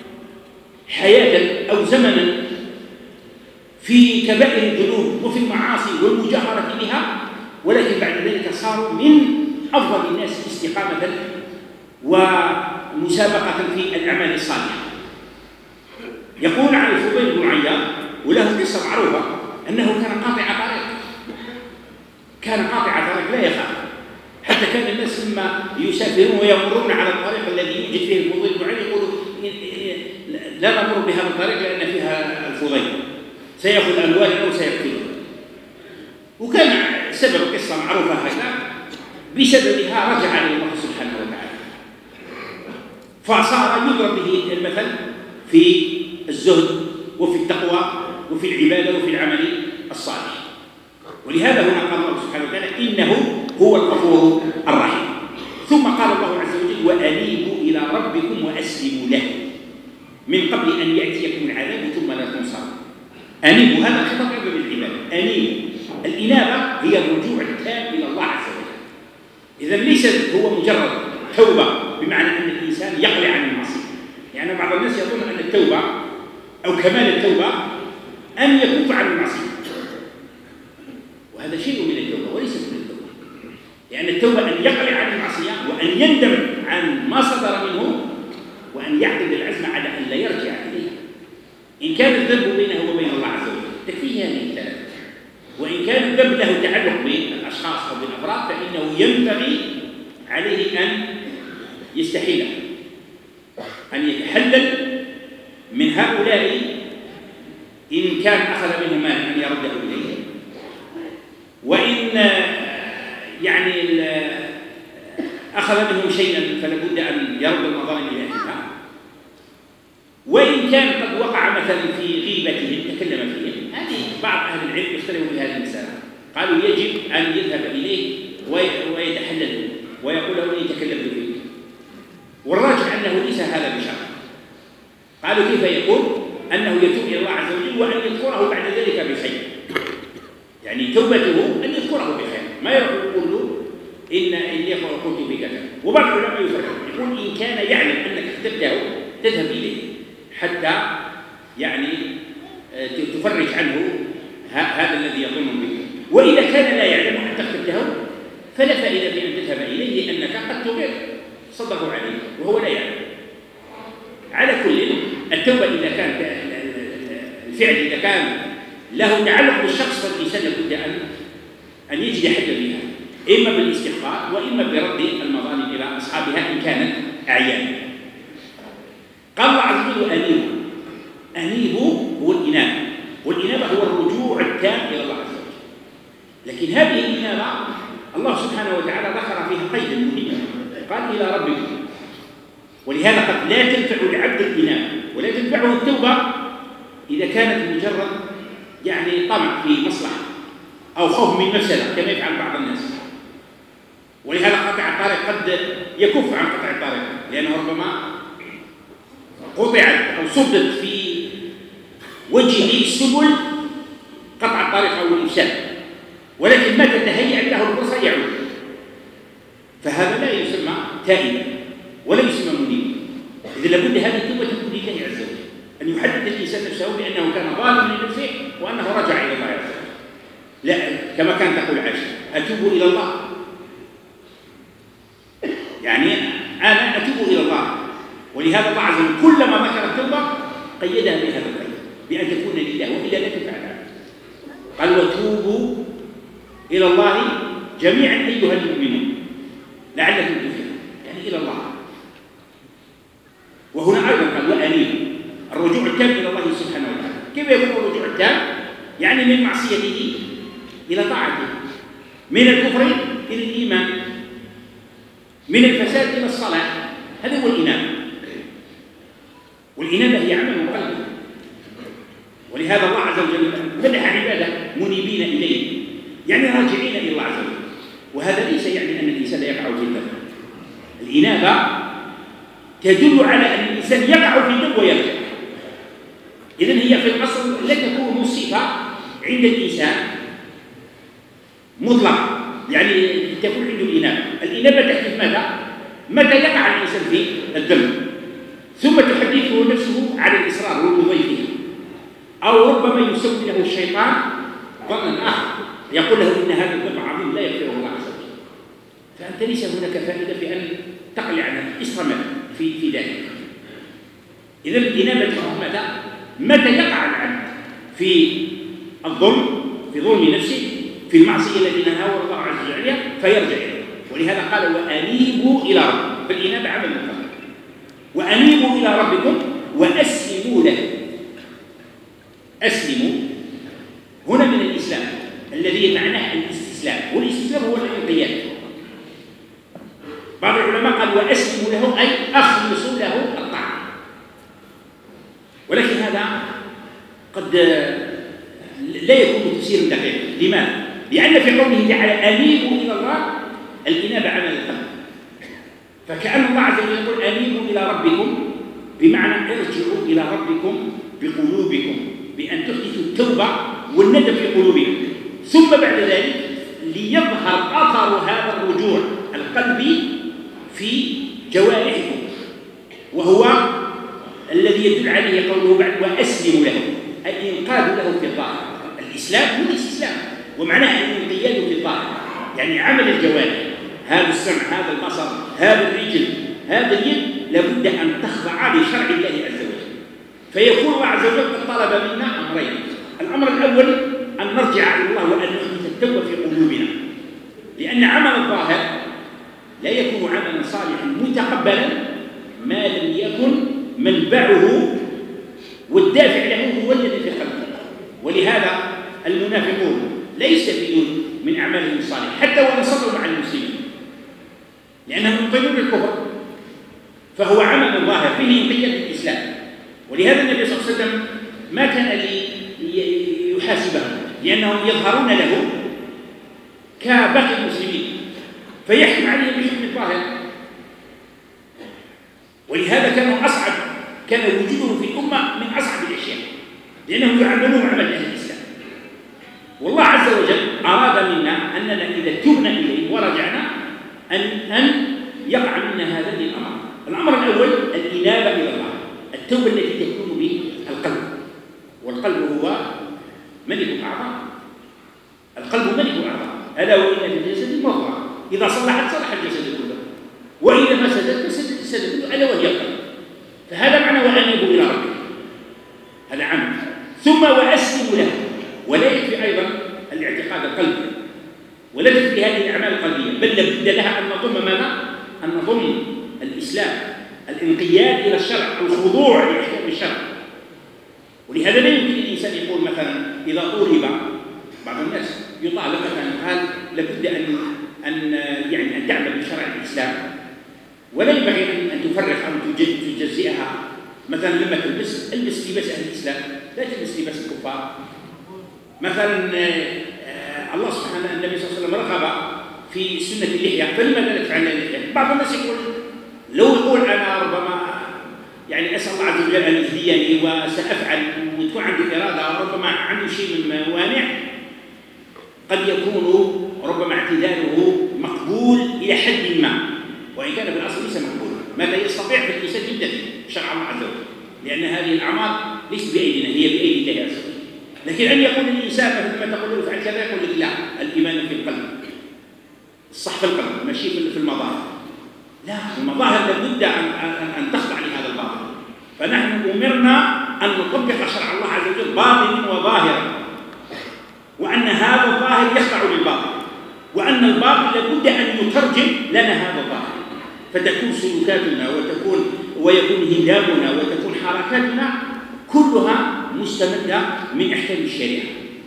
حياة أو زمنا في كبائر الذنوب وفي المعاصي والمجاهرة بها، ولكن بعد ذلك صاروا من أفضل الناس استقامة ومسابقة في الأعمال الصالحة. يقول عن الفضيل بن عياض وله قصة معروفة أنه كان قاطع طريق، كان قاطع طريق لا يخاف، حتى كان الناس لما يسافرون ويمرون على الطريق الذي يوجد فيه الفضيل بن عياض يقولوا لا نمر بهذا الطريق لأن فيها الفضيل سيأخذ أموالنا وسيقتلنا. وكان سبب قصة معروفة هكذا بسببها رجع إلى الله سبحانه وتعالى، فصار يضرب به المثل في الزهد وفي التقوى وفي العبادة وفي العمل الصالح. ولهذا هنا قال الله سبحانه وتعالى إنه هو الغفور الرحيم. ثم قال الله عز وجل وأنيبوا إلى ربكم وأسلموا له من قبل أن يأتيكم العذاب ثم لا تنصرون. أنيبوا هذا خطاب أيضا للعبادة. أنيبوا الإنابة هي الرجوع التام إلى الله عز وجل. إذا ليس هو مجرد توبة بمعنى أن الإنسان يقلع عن المعصية. يعني بعض الناس يظن أن التوبة أو كمال التوبة أن يكف عن المعصية، وهذا شيء من التوبة وليس من التوبة، لأن التوبة أن يقلع عن المعصية وأن يندم عن ما صدر منه وأن يعقد العزم على أن لا يرجع إليه. إن كان الذنب بينه وبين الله عز وجل تكفيه هذه الثلاثة، وإن كان الذنب له تعلق بالأشخاص أو بالأفراد فإنه ينبغي عليه أن يستحيل، أن يتحلل من هؤلاء إن كان أخذ منهم مال أن يرده إليه، وإن يعني أخذ منهم شيئا فلا بد أن يرد المظالم إلى أهلها، وإن كان قد وقع مثلا في غيبتهم تكلم فيهم. هذه بعض أهل العلم يختلفوا في هذه المسألة، قالوا يجب أن يذهب إليه ويتحلل ويقول له إني تكلمت فيه، والراجح أنه ليس هذا بشرط. قالوا كيف يقول أنه يتوب إلى الله عز وجل وأن يذكره بعد ذلك بخير، يعني توبته أن يذكره بخير، ما يقول له إني قلت بك كذا. وبعض العلماء يفرق يقول إن كان يعلم أنك كتبته تذهب إليه حتى يعني تفرج عنه هذا الذي يظن به، وإذا كان لا يعلم أنك كتبته فلا فائدة في أن تذهب إليه لأنك قد تغير صدقه عليه وهو لا يعلم. على كل التوبة إذا كان الفعل إذا كان له تعلق بالشخص فالإنسان لابد أن يجد حد فيها، إما بالاستغفار وإما برد المظالم إلى أصحابها إن كانت أعيان. قال الله عز وجل أنيبوا هو الإنابة، والإنابة هو الرجوع التام إلى الله عز وجل. لكن هذه الإنابة الله سبحانه وتعالى ذكر فيها قيدا مهما، قال إلى ربكم، ولهذا قد لا تنفع العبد الإنابة ولا تنفعه التوبة إذا كانت مجرد يعني طمع في مصلحة أو خوف من مفسدة كما يفعل بعض الناس. ولهذا قطع الطريق قد يكف عن قطع الطريق لأنه ربما قطعت أو صدت في وجهه سبل قطع الطريق أو الإفساد، ولكن متى تهيأ له الفرصة يعود، فهذا لا يسمى تائبا ولا يسمى منيبا. إذا لابد هذه التوبة تكون لله عز وجل، أن يحدد الإنسان نفسه بأنه كان ظالما لنفسه وأنه رجع إلى الله عز وجل. لا كما كانت تقول عائشة أتوب إلى الله، يعني أنا أتوب إلى الله. ولهذا الله عز وجل كلما ذكر التوبة قيدها بهذا القيد بأن تكون لله وإلا لا تنفع ذلك. قال وتوبوا إلى الله جميعا أيها المؤمنون لعلكم تفلحون، يعني إلى الله. وهنا أيضا قال وأنيبوا، الرجوع التام إلى الله سبحانه وتعالى. كيف يكون الرجوع التام؟ يعني من معصيته إلى طاعته، من الكفر إلى الإيمان، من الفساد إلى الصلاح. هذا هو الإنابة، والإنابة هي عمل قلبي. ولهذا الله عز وجل مدح عباده منيبين إليه، يعني راجعين إلى الله عز وجل. وهذا ليس يعني أن الإنسان يقع في الذنب. الإنابة تدل على أن الإنسان يقع في الذنب ويرجع. إذن هي في الأصل لا تكون صفة عند الإنسان مطلقة، يعني تكون عنده الإنابة. الإنابة تحدث متى يقع الإنسان في الذنب ثم تحدثه نفسه على الإصرار والمضي فيه، أو ربما يسوي له الشيطان ظنا آخر يقول له إن هذا الذنب عظيم لا يغفره الله عز وجل، فأنت ليس هناك فائدة في أن تقلع عنه إصرا في ذلك. إذن الإنابة متى يقع العبد في الظلم، في ظلم نفسه، في المعصية التي نهاه الله عز وجل فيرجع إليه. ولهذا قال وأنيبوا إلى ربكم، فالإنابة عمل مقدم. وأنيبوا إلى ربكم وأسلموا له. أسلموا هنا من الإسلام الذي معناه الاستسلام، والاستسلام هو الانقياد. بعض العلماء قال وأسلموا له أي أخلصوا له الطاعة، ولكن هذا قد لا يكون تفسير دقيق. لماذا؟ لأن في قوله تعالى أنيبوا إلى الله الإنابة عمل القلب، فكأن الله عز وجل يقول أنيبوا إلى ربكم بمعنى ارجعوا إلى ربكم بقلوبكم، بأن تحدثوا التوبة والندم في قلوبكم، ثم بعد ذلك ليظهر أثر هذا الرجوع القلبي في جوارحكم، وهو الذي يدل عليه قوله بعد وأسلموا له، أي إنقاذوا له في الظاهر. الإسلام هو الاستسلام، ومعناه الانقياد في الظاهر يعني عمل الجوارح، هذا السمع، هذا البصر، هذا الرجل، هذا اليد، لابد أن تخضع لشرع الله عز وجل. فيكون الله عز وجل قد طلب منا أمرين. الأمر الأول أن نرجع إلى الله وأن نحدث التوبة في قلوبنا، لأن عمل الظاهر لا يكون عملا صالحا متقبلا ما لم يكن منبعه والدافع له هو الذي في قلبه. ولهذا المنافقون لا يستفيدون من أعمالهم الصالحة حتى وإن صلوا مع المسلمين، لأنهم يبطلون الكفر، فهو عمل ظاهر فيه يقيد الإسلام. ولهذا النبي صلى الله عليه وسلم ما كان يحاسبهم، لأنهم يظهرون له كباقي المسلمين فيحكم عليهم بحكم الظاهر. ولهذا كان وجودهم في الأمة من أصعب الأشياء، لأنهم يعاملون عمل أهل الإسلام. والله عز وجل أراد منا أننا إذا تبنا إليه ورجعنا أن يقع منا هذا الأمر. الأمر الأول الإنابة إلى الله، التوبة التي تكون بالقلب، والقلب هو ملك الأعضاء. القلب ملك الأعضاء، ألا وإن في الجسد مضغة إذا صلحت صلح الجسد كله، وإذا فسدت فسد الجسد كله، ألا وهي القلب. فهذا معنى وأنيبوا إلى ربك، هذا عمل. ثم وأسلموا له. ولا يكفي أيضا الاعتقاد القلبي، ولا تكفي هذه الأعمال القلبية، بل لابد لها أن نضم ماذا؟ أن نضم الإسلام، الانقياد إلى الشرع، الخضوع لأحكام الشرع. ولهذا لا يمكن الإنسان يقول مثلا إذا طولب بعض الناس يطالب مثلا قال لابد أن تعمل بشرع الإسلام، ولا ينبغي أن تفرق أو تجزئها. مثلا لما البس لباس أهل الإسلام، لا تلبس لباس الكفار. مثلا الله سبحانه النبي صلى الله عليه وسلم رغب في سنة اللحية، فلما لا تفعل اللحية؟ بعض الناس يقول لو يقول أنا ربما أسأل الله عز وجل أن يهديني وسأفعل وتكون عندي إرادة، وربما عندي شيء من موانع، قد يكون ربما اعتذاره مقبول إلى حد ما، وإن كان في الأصل ليس مقبولا. ماذا يستطيع في الإنسان يمتثل شرع الله عز وجل، لأن هذه الأعمال ليست بأيدينا، هي بأيدي الله عز وجل. لكن أن يقول الإنسان مثل ما تقول له افعل كذا، يقول لك لا، الإيمان في القلب، الصح في القلب، ماشي في المظاهر. لا، المظاهر لابد أن تخضع لهذا الباطل. فنحن أمرنا أن نطبق شرع الله عز وجل باطنا وظاهرا، وأن هذا الظاهر يخضع للباطل، وأن الباطل لابد أن يترجم لنا هذا الظاهر، فتكون سلوكاتنا ويكون هندامنا وتكون حركاتنا كلها مستمدة من أحكام الشريعة،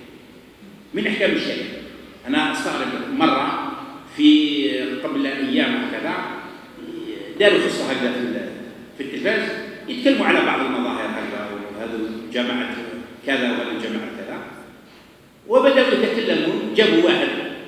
من أحكام الشريعة. أنا أستغرب مرة قبل أيام هكذا داروا قصة هكذا في التلفاز، يتكلموا على بعض المظاهر هكذا، وهذا الجماعة كذا وهذا الجماعة كذا، وبدأوا يتكلمون. جابوا واحد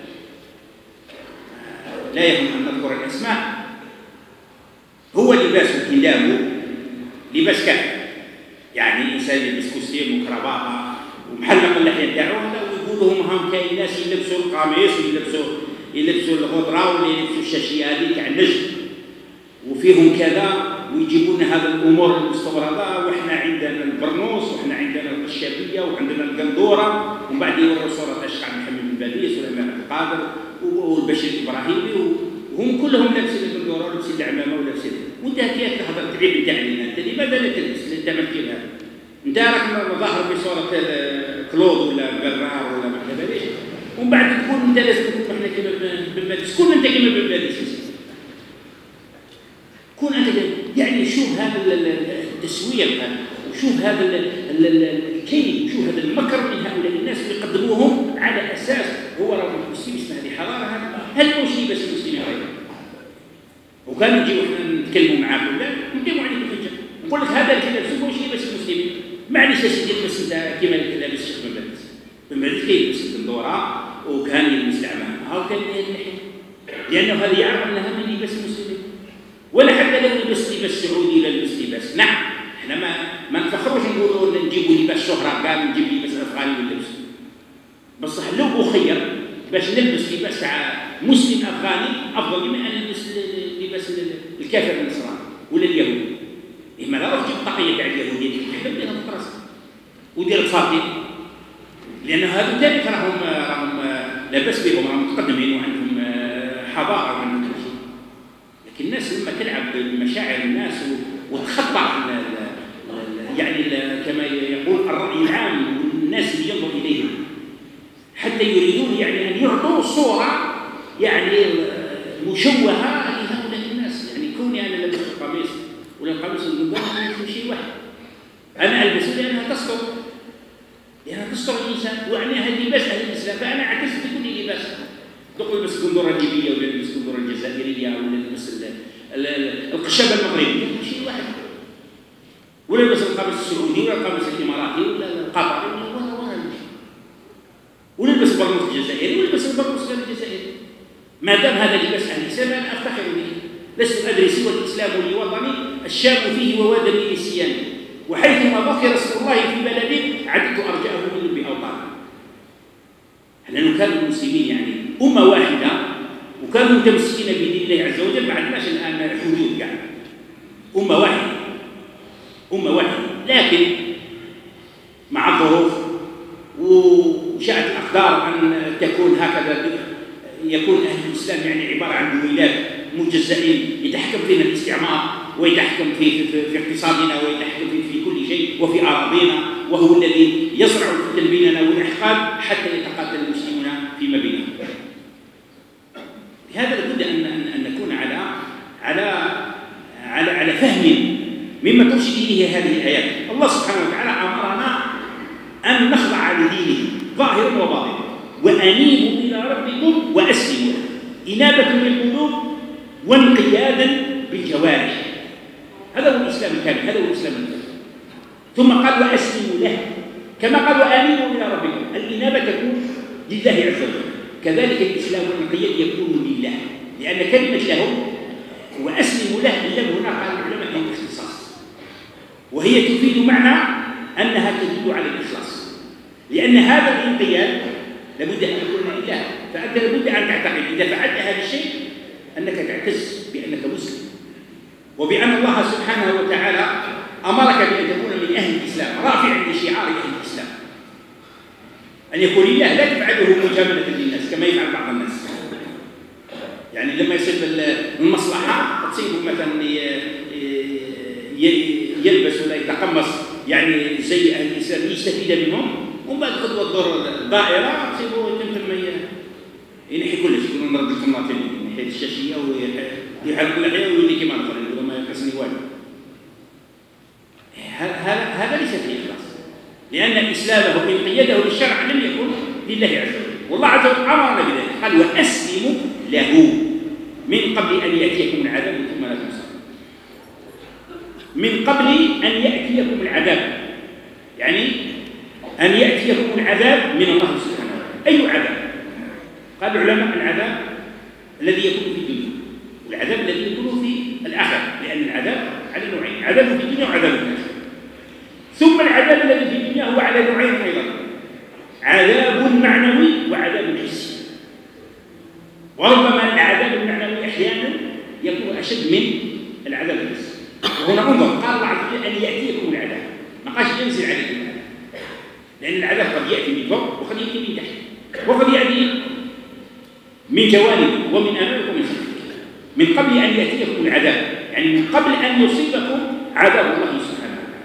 لا يهم أن نذكر الأسماء، هو لباسه هندامه لباس كافر، إنسان يلبس كوستيم وكرافطة ومحلق اللحية تاعو، ويقولوا هم كاين ناس يلبسوا القميص ويلبسوا الغطرة ويلبسوا الشاشية هذه تاع النجم وفيهم كذا، ويجيبوا لنا هذه الأمور المستوردة، وإحنا عندنا البرنوس وإحنا عندنا القشابية وعندنا القندورة، ومن بعد يوروا صورة الشيخ محمد بن باديس والإمام عبد القادر والبشير الإبراهيمي، وهم كلهم لابسين القندورة ولابسين العمامة ولابسين. وأنت كيف تهضر تعيب علينا؟ أنت لماذا لا تلبس؟ أنت مالكين هذا؟ أنت راك ظاهر بصورة كلود ولا برار ولا ما كذا ليش؟ ومن بعد تقول أنت لازم تكون إحنا كيما بن باديس، كون أنت كيما بن باديس، كون أنت شوف هذا التسويق، وشوف هذا الكيد، وشوف هذا المكر من هؤلاء الناس اللي يقدموهم على أساس هو راه المسلم اسمه هذه حضارة. هل هو شيء بس المسلمين غير؟ وكانوا نجيو احنا نتكلموا معاه ولا نقيموا عليه الحجة، نقول لك هذا الكلام هو شيء بس المسلمين. معليش سيدي تلبس انت كيما لابس الشيخ بن باديس كيلبس القندورة وكان يلبس العمامة، هاو كان اللحية، لأنه هذا يعرف أنها من لباس المسلمين. ولا حتى لو لبس لباس سعودي ولا لبس لباس، نعم احنا ما نفخروش نقولوا نجيبوا لباس شهرة، قال نجيب لباس أفغاني ونلبس، بصح لو أخير باش نلبس لباس تاع مسلم أفغاني أفضل من أن نلبس لباس الكافر النصراني ولا اليهودي. إما لا روح جيب طاقية تاع اليهودية تحب ديرها في راسك ودير الفاطمة، لأن هذو ثاني راهم لاباس بهم، راهم متقدمين وعندهم حضارة وعندهم لكن الناس لما تلعب بمشاعر الناس وتخطع يعني كما يقول الرأي العام والناس اللي ينظر إليهم، حتى يريدون يعني أن يعطوا صورة يعني مشوهة لهؤلاء الناس. يعني كوني أنا لبست القميص ولا القميص القدام مش شيء واحد، أنا ألبسه لأنها تستر الإنسان، وأعني هذه لباس أهل الإسلام، فأنا أعتز بكل لباس. تقول البس قندورة ليبية ولا البس قندورة الجزائرية ولا البس القشابة المغربية، شيء واحد، ولا البس القميص السعودي ولا القميص الإماراتي ولا القطري ولا البس البرنوس الجزائري ولا البس البرنوس الجزائري. ما دام هذا لباس أهل الإسلام أنا أفتخر به، لست أدري سوى الإسلام لوطني الشام فيه ووادني لسياني، وحيثما ذكر اسم الله في بلدي عددت أرجاءه منه بأوطانه. لأنه كانوا المسلمين يعني أمة واحدة وكانوا متمسكين بدين الله عز وجل، ما عندناش الآن حدود يعني، أمة واحدة. لكن مع الظروف وشاءت الأقدار أن تكون هكذا، يكون أهل الإسلام يعني عبارة عن دويلات مجزئين يتحكم فينا الاستعمار ويتحكم في اقتصادنا ويتحكم في كل شيء وفي أراضينا، وهو الذي يزرع الفتن بيننا والإحقاد حتى يتقاتل المسلمون فيما بينهم. لهذا لابد أن نكون على فهم مما ترشد إليه هذه الآيات. الله سبحانه وتعالى أمرنا أن نخضع لدينه ظاهرا وباطنا، وأنيبوا إلى ربكم وأسلموا، إنابة بالقلوب وانقيادا بالجوارح. هذا هو الإسلام الكامل، ثم قال وأسلموا له، كما قال وأنيبوا إلى ربكم. الإنابة تكون لله عز وجل، كذلك الإسلام والانقياد يكون لله، لأن كلمة له وأسلموا له اللام هنا قال العلماء هي الاختصاص، وهي تفيد معنى أنها تدل على الإخلاص، لأن هذا الانقياد لابد أن يكون لله. فأنت لابد أن تعتقد إذا فعلت هذا الشيء أنك تعتز بأنك مسلم، وبأن الله سبحانه وتعالى أمرك بأن تكون من أهل الإسلام، رافعا لشعار أهل الإسلام، أن يكون لله، لا تفعله مجاملة للناس كما يفعل بعض الناس. يعني لما يصير المصلحة تصيبه مثلا يلبس ولا يتقمص يعني زي أهل الإسلام يستفيد منهم، ومن بعد خطوة الدور الدائرة تصيبه يتم ينحي كل شيء، يقولون نرد لكم مرتين، ينحي الشاشية ويحرق اللحية ويولي كما نقول يقولون ما يقصني والد. هذا ليس فيه إخلاص، لأن إسلامه إن قيده للشرع لم يكن لله عز وجل، والله عز وجل أمرنا بذلك، قال وأسلموا له من قبل أن يأتيكم العذاب ثم لا تنصرون. من قبل أن يأتيكم العذاب، يعني أن يأتيكم العذاب من الله سبحانه وتعالى. أي عذاب؟ قال العلماء العذاب الذي يكون في الدنيا والعذاب الذي يكون في الآخرة، لأن العذاب على نوعين، عذاب في الدنيا وعذاب في الآخرة. ثم العذاب الذي في الدنيا هو على نوعين أيضا، عذاب معنوي وعذاب حسي. وربما العذاب المعنوي أحيانا يكون أشد من العذاب الحسي. وهنا انظر، قال الله عز وجل أن يأتيكم العذاب، ما قالش ينزل عليكم العذاب، لأن العذاب قد يأتي من فوق وقد يأتي من تحت وقد يأتي من جوانب ومن أمامكم ومن خلفكم. من قبل أن يأتيكم العذاب، يعني من قبل أن يصيبكم عذاب الله سبحانه وتعالى،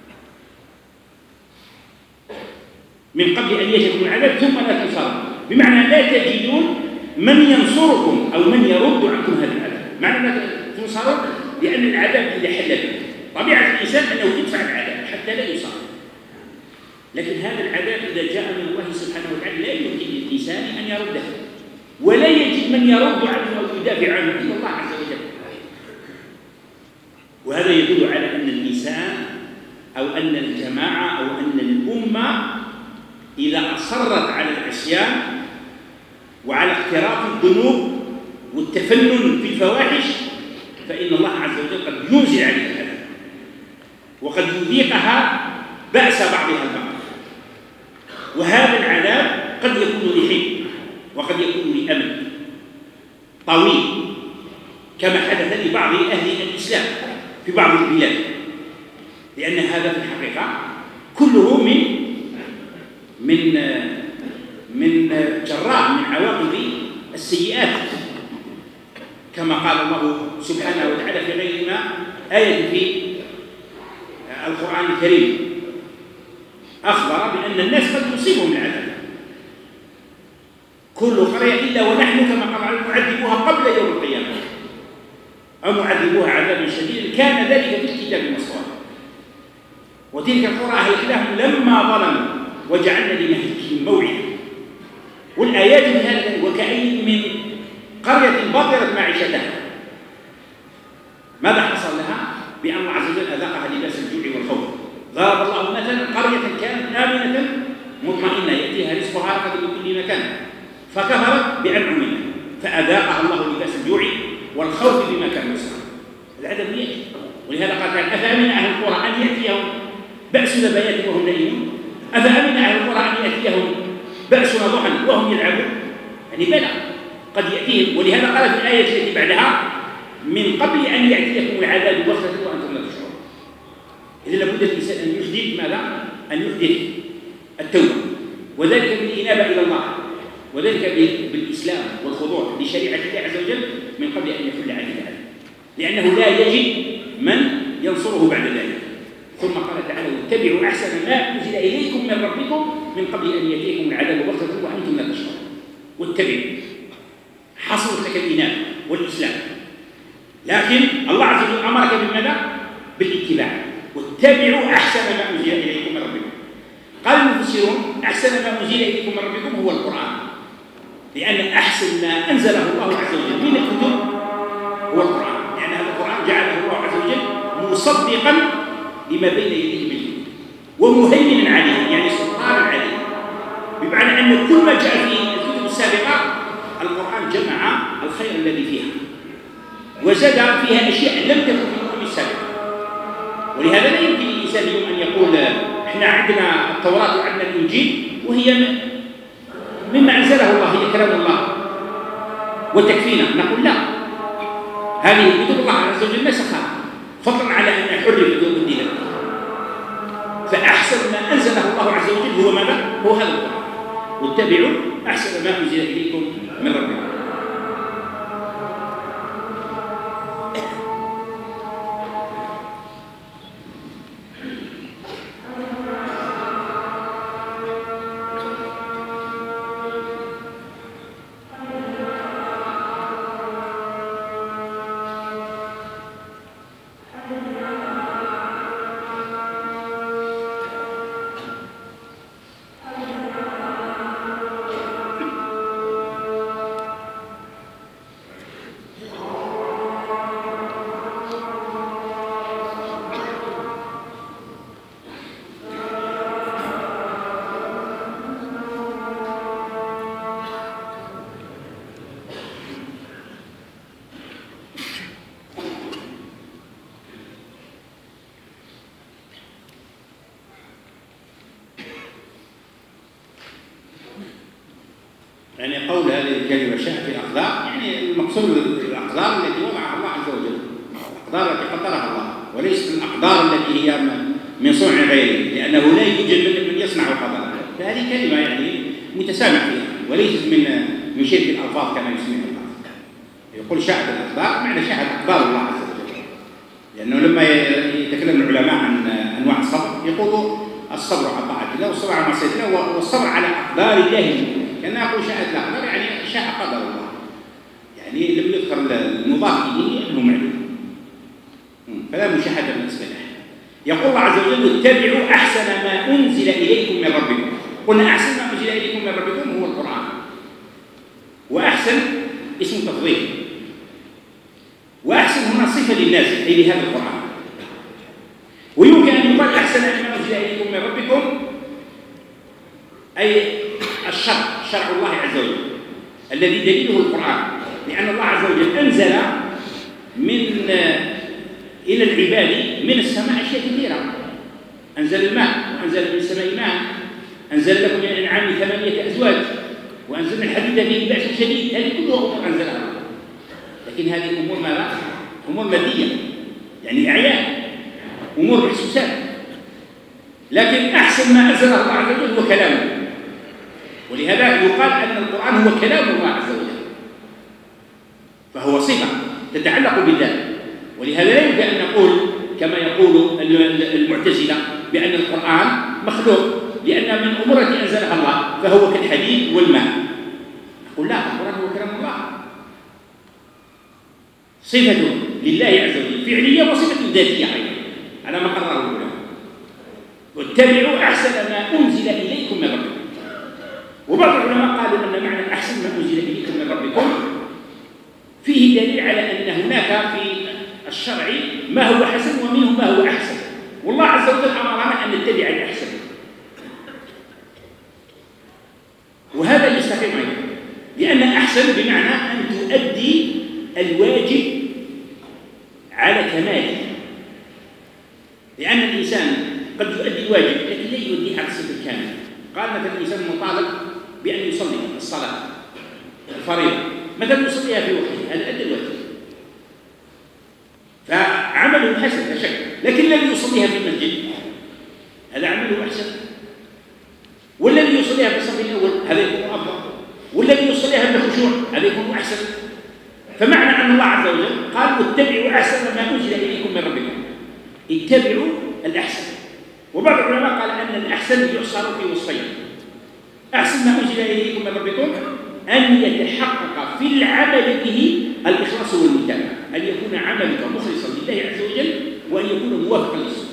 من قبل أن يأتيكم العذاب ثم لا تنصرون، بمعنى لا تجدون من ينصركم أو من يرد عنكم هذا العذاب. معنى لا تنصرون لأن العذاب إذا حل به طبيعة الإنسان أنه يدفع العذاب حتى لا يصاب، لكن هذا العذاب إذا جاء من الله سبحانه وتعالى لا يمكن للإنسان أن يرده، ولا يجد من يرد عنه أو يدافع عنه إلا الله عز وجل. وهذا يدل على أن الإنسان أو أن الجماعة أو أن الأمة إذا أصرت على العصيان وعلى اقتراف الذنوب والتفنن في الفواحش فإن الله عز وجل قد ينزل عليها العذاب، وقد يذيقها بأس بعضها البعض. وهذا العذاب قد يكون لحين وقد يكون لأمد طويل، كما حدث لبعض أهل الإسلام في بعض البلاد، لأن هذا في الحقيقة كله من جراء من عواقب السيئات. كما قال الله سبحانه وتعالى في غير ما آية في القرآن الكريم أخبر بأن الناس قد يصيبهم العذاب كل قرية إلا ونحن كما قال معذبوها قبل يوم القيامة أو معذبوها عذابا شديدا كان ذلك في الكتاب مسطورا وتلك القرى أهلكناهم لما ظلموا وجعلنا لمهلكهم موعدا والآيات في هذا وكأين من قرية بطرت معيشتها ماذا حصل لها؟ بأن الله عز وجل أذاقها لباس الجوع والخوف ضرب الله مثلا قرية كانت آمنة مطمئنة يأتيها رزقها رغدا من كل مكان فكفرت بأنعم الله فأذاقها الله لباس الجوع والخوف بما كانوا يصنعون العذاب يأتي ولهذا قال تعالى أفأمن أهل القرى أن يأتيهم بأسنا بياتا وهم نائمون أفأمن أهل القرى أن يأتيهم بأسنا ضحى وهم يلعبون يعني بلى قد يأتيهم ولهذا قال في الآية التي بعدها من قبل أن يأتيكم العذاب بغتة وأنتم لا تشعرون إذا لابد الإنسان أن يحدث ماذا؟ أن يحدث التوبة وذلك بالإنابة إلى الله وذلك بالإسلام والخضوع لشريعة الله عز وجل من قبل أن يحل عليه العذاب لأنه لا يجد من ينصره بعد ذلك ثم قال تعالى واتبعوا أحسن ما أنزل إليكم من ربكم من قبل أن يأتيكم العذاب بغتة وأنتم لا تشعرون واتبعوا حصلت لك الإنابة والإسلام لكن الله عز وجل أمرك بماذا؟ بالاتباع واتبعوا أحسن ما أنزل إليكم من ربكم قال المفسرون أحسن ما أنزل إليكم من ربكم هو القرآن لأن أحسن ما أنزله الله عز وجل من الكتب هو القرآن لأن هذا القرآن جعله الله عز وجل مصدقا لما بين يديه من الكتب ومهيمنا عليه يعني سلطانا عليه بمعنى أن كل ما جاء في الكتب السابقة القرآن جمع الخير الذي فيها وزاد فيها أشياء لم تكن في الكتب السابقة ولهذا لا يمكن للإنسان اليوم أن يقول إحنا عندنا التوراة وعندنا الإنجيل وهي مما أنزله الله هي كلام الله وتكفينا نقول لا هذه كتب الله عز وجل نسخها فضلا على أن حرفت وبدلت فأحسن ما أنزله الله عز وجل هو ماذا؟ هو هذا القرآن واتبعوا أحسن ما أنزل إليكم من ربكم يعني قول هذه الكلمة شاء في الأقدار يعني المقصود الأقدار التي وضعها الله عز وجل الأقدار التي قدرها الله وليست الأقدار التي هي من صنع غيره لأنه لا يوجد من يصنع القدر فهذه كلمة يعني متسامح فيها وليست من شرك الألفاظ كما يسميه الله يقول شاء في الأقدار معنى شاء أقدار الله عز وجل لأنه لما يتكلم العلماء عن أنواع الصبر يقولوا الصبر على طاعة الله والصبر على معصية الله والصبر على أقدار الله كان أقول شاءت الأقدار يعني شاء قدر الله يعني لم يذكر المضاف إليه أنه معلوم فلا مشاهدة بالنسبة له يقول الله عز وجل اتبعوا أحسن ما أنزل إليكم من ربكم قلنا أحسن ما أنزل إليكم من ربكم هو القرآن وأحسن اسم تفضيل وأحسن هنا صفة للناس أي لهذا القرآن ويمكن أن يقال أحسن ما أنزل إليكم من ربكم أي شرع الله عز وجل الذي دليله القرآن لأن الله عز وجل أنزل إلى العباد من السماء أشياء كثيرة أنزل الماء وأنزل من السماء ماء أنزل لكم من الأنعام 8 أزواج وأنزلنا الحديد فيه بأس شديد هذه كلها أمور أنزلها الله لكن هذه الأمور ماذا؟ أمور مادية يعني أعيان أمور محسوسات لكن أحسن ما أنزله الله عز وجل هو كلامه ولهذا يقال أن القرآن هو كلام الله عز وجل فهو صفة تتعلق بالذات. ولهذا لا يمكن أن نقول كما يقول المعتزلة بأن القرآن مخلوق، لأن من أمور التي أنزلها الله فهو كالحديد والماء. نقول لا، القرآن هو كلام الله، صفة لله عز وجل فعلية وصفة ذاتية أيضا على ما قرره العلماء. واتبعوا أحسن ما أنزل إليكم من ربكم. وبعض العلماء قالوا أن معنى أحسن ما أنزل إليكم من ربكم فيه دليل على أن هناك في الشرع ما هو حسن ومنه ما هو أحسن، والله عز وجل أمرنا أن نتبع الأحسن، وهذا يستقيم أيضا، لأن أحسن بمعنى أن تؤدي الواجب على كماله. لأن الإنسان قد يؤدي الواجب لكن لا يؤديه على الصفة الكاملة. قال مثلا الإنسان مطالب بأن يصلي الصلاة الفريضة، مثلا يصليها في وقتها، هذا أدى الواجب فعمله حسن لا شك، لكن الذي يصليها في المسجد هذا عمله أحسن، والذي يصليها في الصف الأول هذا يكون أفضل، والذي يصليها بخشوع هذا يكون أحسن. فمعنى أن الله عز وجل قال واتبعوا أحسن ما أنزل إليكم من ربكم، اتبعوا الأحسن. وبعض العلماء قال أن الأحسن يحصر في وصفين: أحسن ما أنزل إليكم من ربكم أن يتحقق في العمل به الإخلاص والمتابعة، أن يكون عملك مخلصا لله عز وجل وأن يكون موافقا للسنة.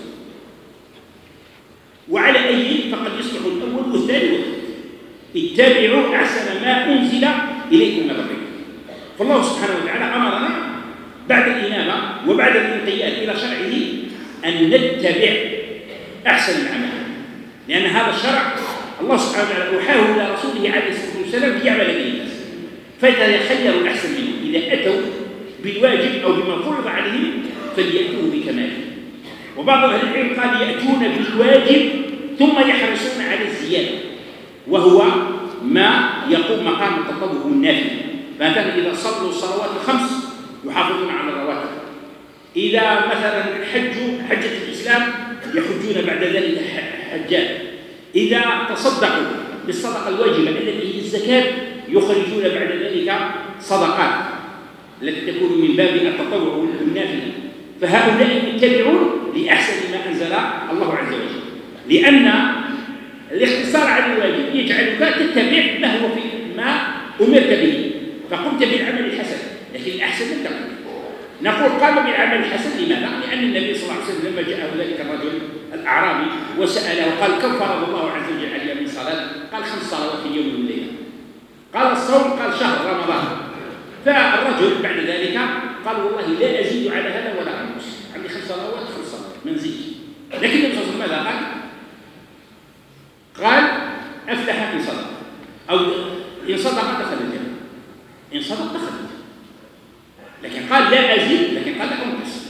وعلى أي فقد يصلح الأول والثاني والثالث. اتبعوا أحسن ما أنزل إليكم من ربكم. فالله سبحانه وتعالى أمرنا بعد الإنابة وبعد الانقياد إلى شرعه أن نتبع أحسن العمل، لأن هذا الشرع الله سبحانه وتعالى أوحاه إلى رسوله عليه الصلاة والسلام ليعمل به الناس، فيتخير الأحسن منه. إذا أتوا بالواجب أو بما فرض عليهم فليأتوه بكماله. وبعض أهل العلم قال يأتون بالواجب ثم يحرصون على الزيادة، وهو ما يقوم مقام التطوع النافل. مثلا إذا صلوا الصلوات الخمس يحافظون على الرواتب، إذا مثلا حجوا حجة الإسلام يحجون بعد ذلك حجات، إذا تصدقوا بالصدقة الواجبة التي هي الزكاة يخرجون بعد ذلك صدقات التي تكون من باب التطوع والنافلة. فهؤلاء يتبعون لأحسن ما أنزل الله عز وجل، لأن الاختصار على الواجب يجعلك تتبع ما هو في ما أمرت به، فقمت بالعمل الحسن، لكن الأحسن لم تقم. نقول قام بالعمل الحسن لماذا؟ لأن النبي صلى الله عليه وسلم لما جاءه ذلك الرجل الأعرابي وسأله وقال كم فرض الله عز وجل علي من صلاة؟ قال 5 صلوات في يوم والليلة. قال الصوم؟ قال شهر رمضان. فالرجل بعد ذلك قال والله لا أزيد على هذا ولا أنقص، عندي 5 صلوات 5 صلوات ما نزيدش. لكن النبي صلى الله عليه وسلم ماذا قال؟ قال أفلح إن صدق، أو إن صدق دخل الجنة، إن صدق دخل الجنة. لكن قال لا أزيد، لكن قال لا أنقص.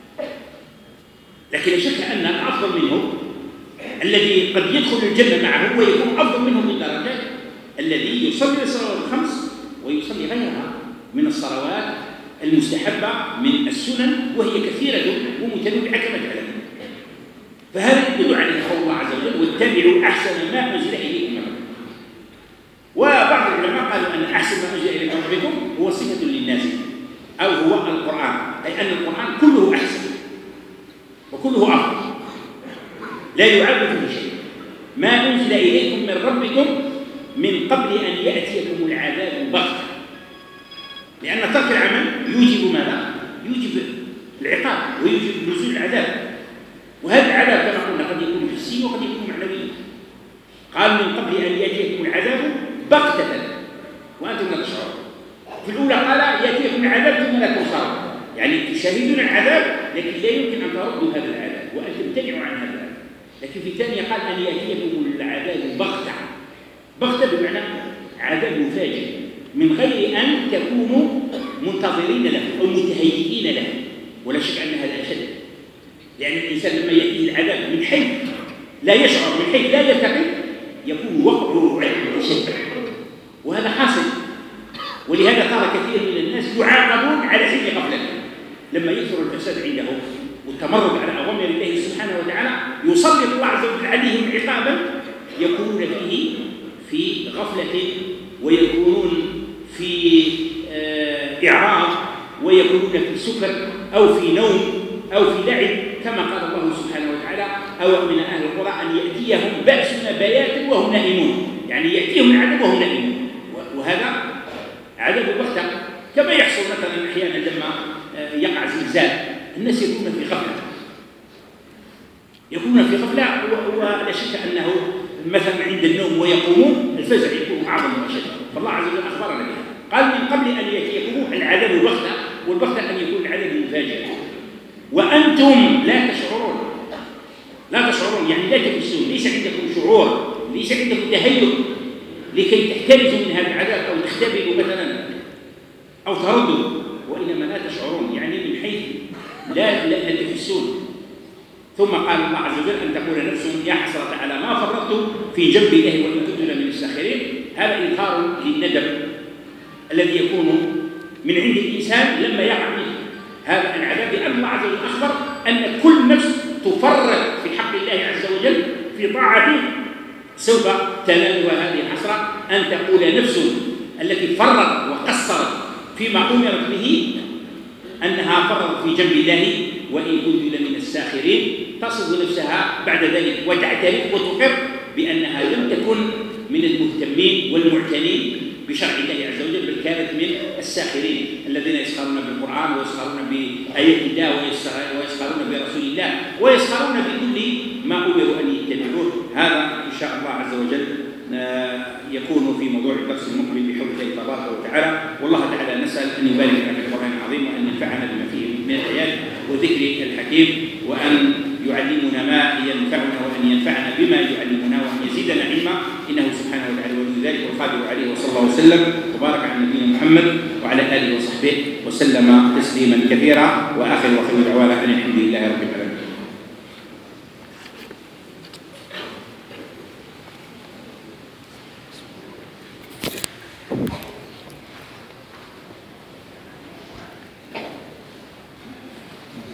لكن لا شك أن الأفضل منه الذي قد يدخل الجنة معه ويكون أفضل منه بالدرجات الذي يصلي الصلوات الخمس ويصلي غيرها من الصلوات المستحبة من السنن، وهي كثيرة ومتنوعة كما تعلمون. فهذا يدل عليه قول الله عز وجل واتبعوا أحسن ما أنزل إليكم من ربكم. وبعض العلماء قالوا أن أحسن ما أنزل إليكم من ربكم هو صفة للناس أو هو القرآن، أي أن القرآن كله أحسن وكله أفضل لا يعد فيه شيء. ما أنزل إليكم من ربكم من قبل أن يأتيكم العذاب بغتة، لأن ترك العمل يوجب ماذا؟ يوجب العقاب ويوجب نزول العذاب، وهذا العذاب كما قلنا قد يكون حسي وقد يكون معنوي. قال من قبل أن يأتيكم العذاب بغتة وأنتم لا تشعرون. في الأولى قال يأتيكم العذاب ثم لا تبصرون، يعني تشاهدون العذاب لكن لا يمكن أن تردوا هذا العذاب وأن تمتنعوا عن هذا العذاب. لكن في الثانية قال أن يأتيكم العذاب بغتة، بغتة بمعنى عذاب مفاجئ من غير أن تكونوا منتظرين له أو متهيئين له. ولا شك أن هذا أشد، لأن الإنسان لما يأتيه العذاب من حيث لا يشعر من حيث لا يلتقي يكون وقعه أشد، وهذا حاصل. ولهذا ترى كثير من الناس يعاقبون على حين غفلته لما يكثر الفساد عندهم والتمرد على أوامر الله سبحانه وتعالى يسلط الله عز وجل عليهم عقابا يكونون فيه في غفلة ويكونون في إعراض ويكونون سكر أو في نوم أو في لعب، كما قال الله سبحانه وتعالى: أو من أهل القرى أن يأتيهم بأسنا بياتا وهم نائمون، يعني يأتيهم العذاب وهم نائمون. وهذا عذاب الوقت، كما يحصل مثلا أحيانا عندما يقع زلزال الناس يكونون في غفلة ولا شك أنه مثلا عند النوم ويقومون الفزع يكون أعظم وأشد. فالله عز وجل أخبرنا بها، قال: من قبل أن يأتيكم العذاب البغتة، والبغتة أن يكون العذاب المفاجئ وأنتم لا تشعرون، يعني لا تحسون، ليس عندكم شعور، ليس عندكم تهيؤ لكي تحترزوا من هذا العذاب أو تختبروا مثلا أو تردوا، وإنما لا تشعرون، يعني من حيث لا تحسون. ثم قال الله عز وجل: أن تقول نفس يا حسرة على ما فرطت في جنب الله وإن كنت لمن الساخرين. هذا إظهار للندم الذي يكون من عند الإنسان لما يقع منه هذا العذاب، لأن الله عز وجل أخبر أن كل نفس تفرط في حق الله عز وجل في طاعته سوف تنالها هذه الحسرة، أن تقول نفس التي فرط وقصرت فيما أمرت به أنها فرط في جنب الله وإن كنت لمن الساخرين، تصف نفسها بعد ذلك وتعترف وتقر بأنها لم تكن من المهتمين والمعتنين بشرع الله عز وجل، بل كانت من الساخرين الذين يسخرون بالقرآن ويسخرون بآيات الله ويسخرون برسول الله ويسخرون بكل ما أمروا أن يتبعوه. هذا إن شاء الله عز وجل يكون في موضوع الدرس المقبل بحول الله تبارك وتعالى. والله تعالى نسأل أن يبارك لنا في القرآن العظيم وأن ينفعنا بما فيه من الآيات وذكر الحكيم، وأن يعلمنا ما ينفعنا وأن ينفعنا بما يعلمنا وأن يزيدنا علما، إنه سبحانه وتعالى ولي ذلك والقادر عليه. وصلى الله وسلم وبارك على نبينا محمد وعلى آله وصحبه وسلم تسليما كثيرا، وآخر دعوانا أن الحمد لله رب العالمين.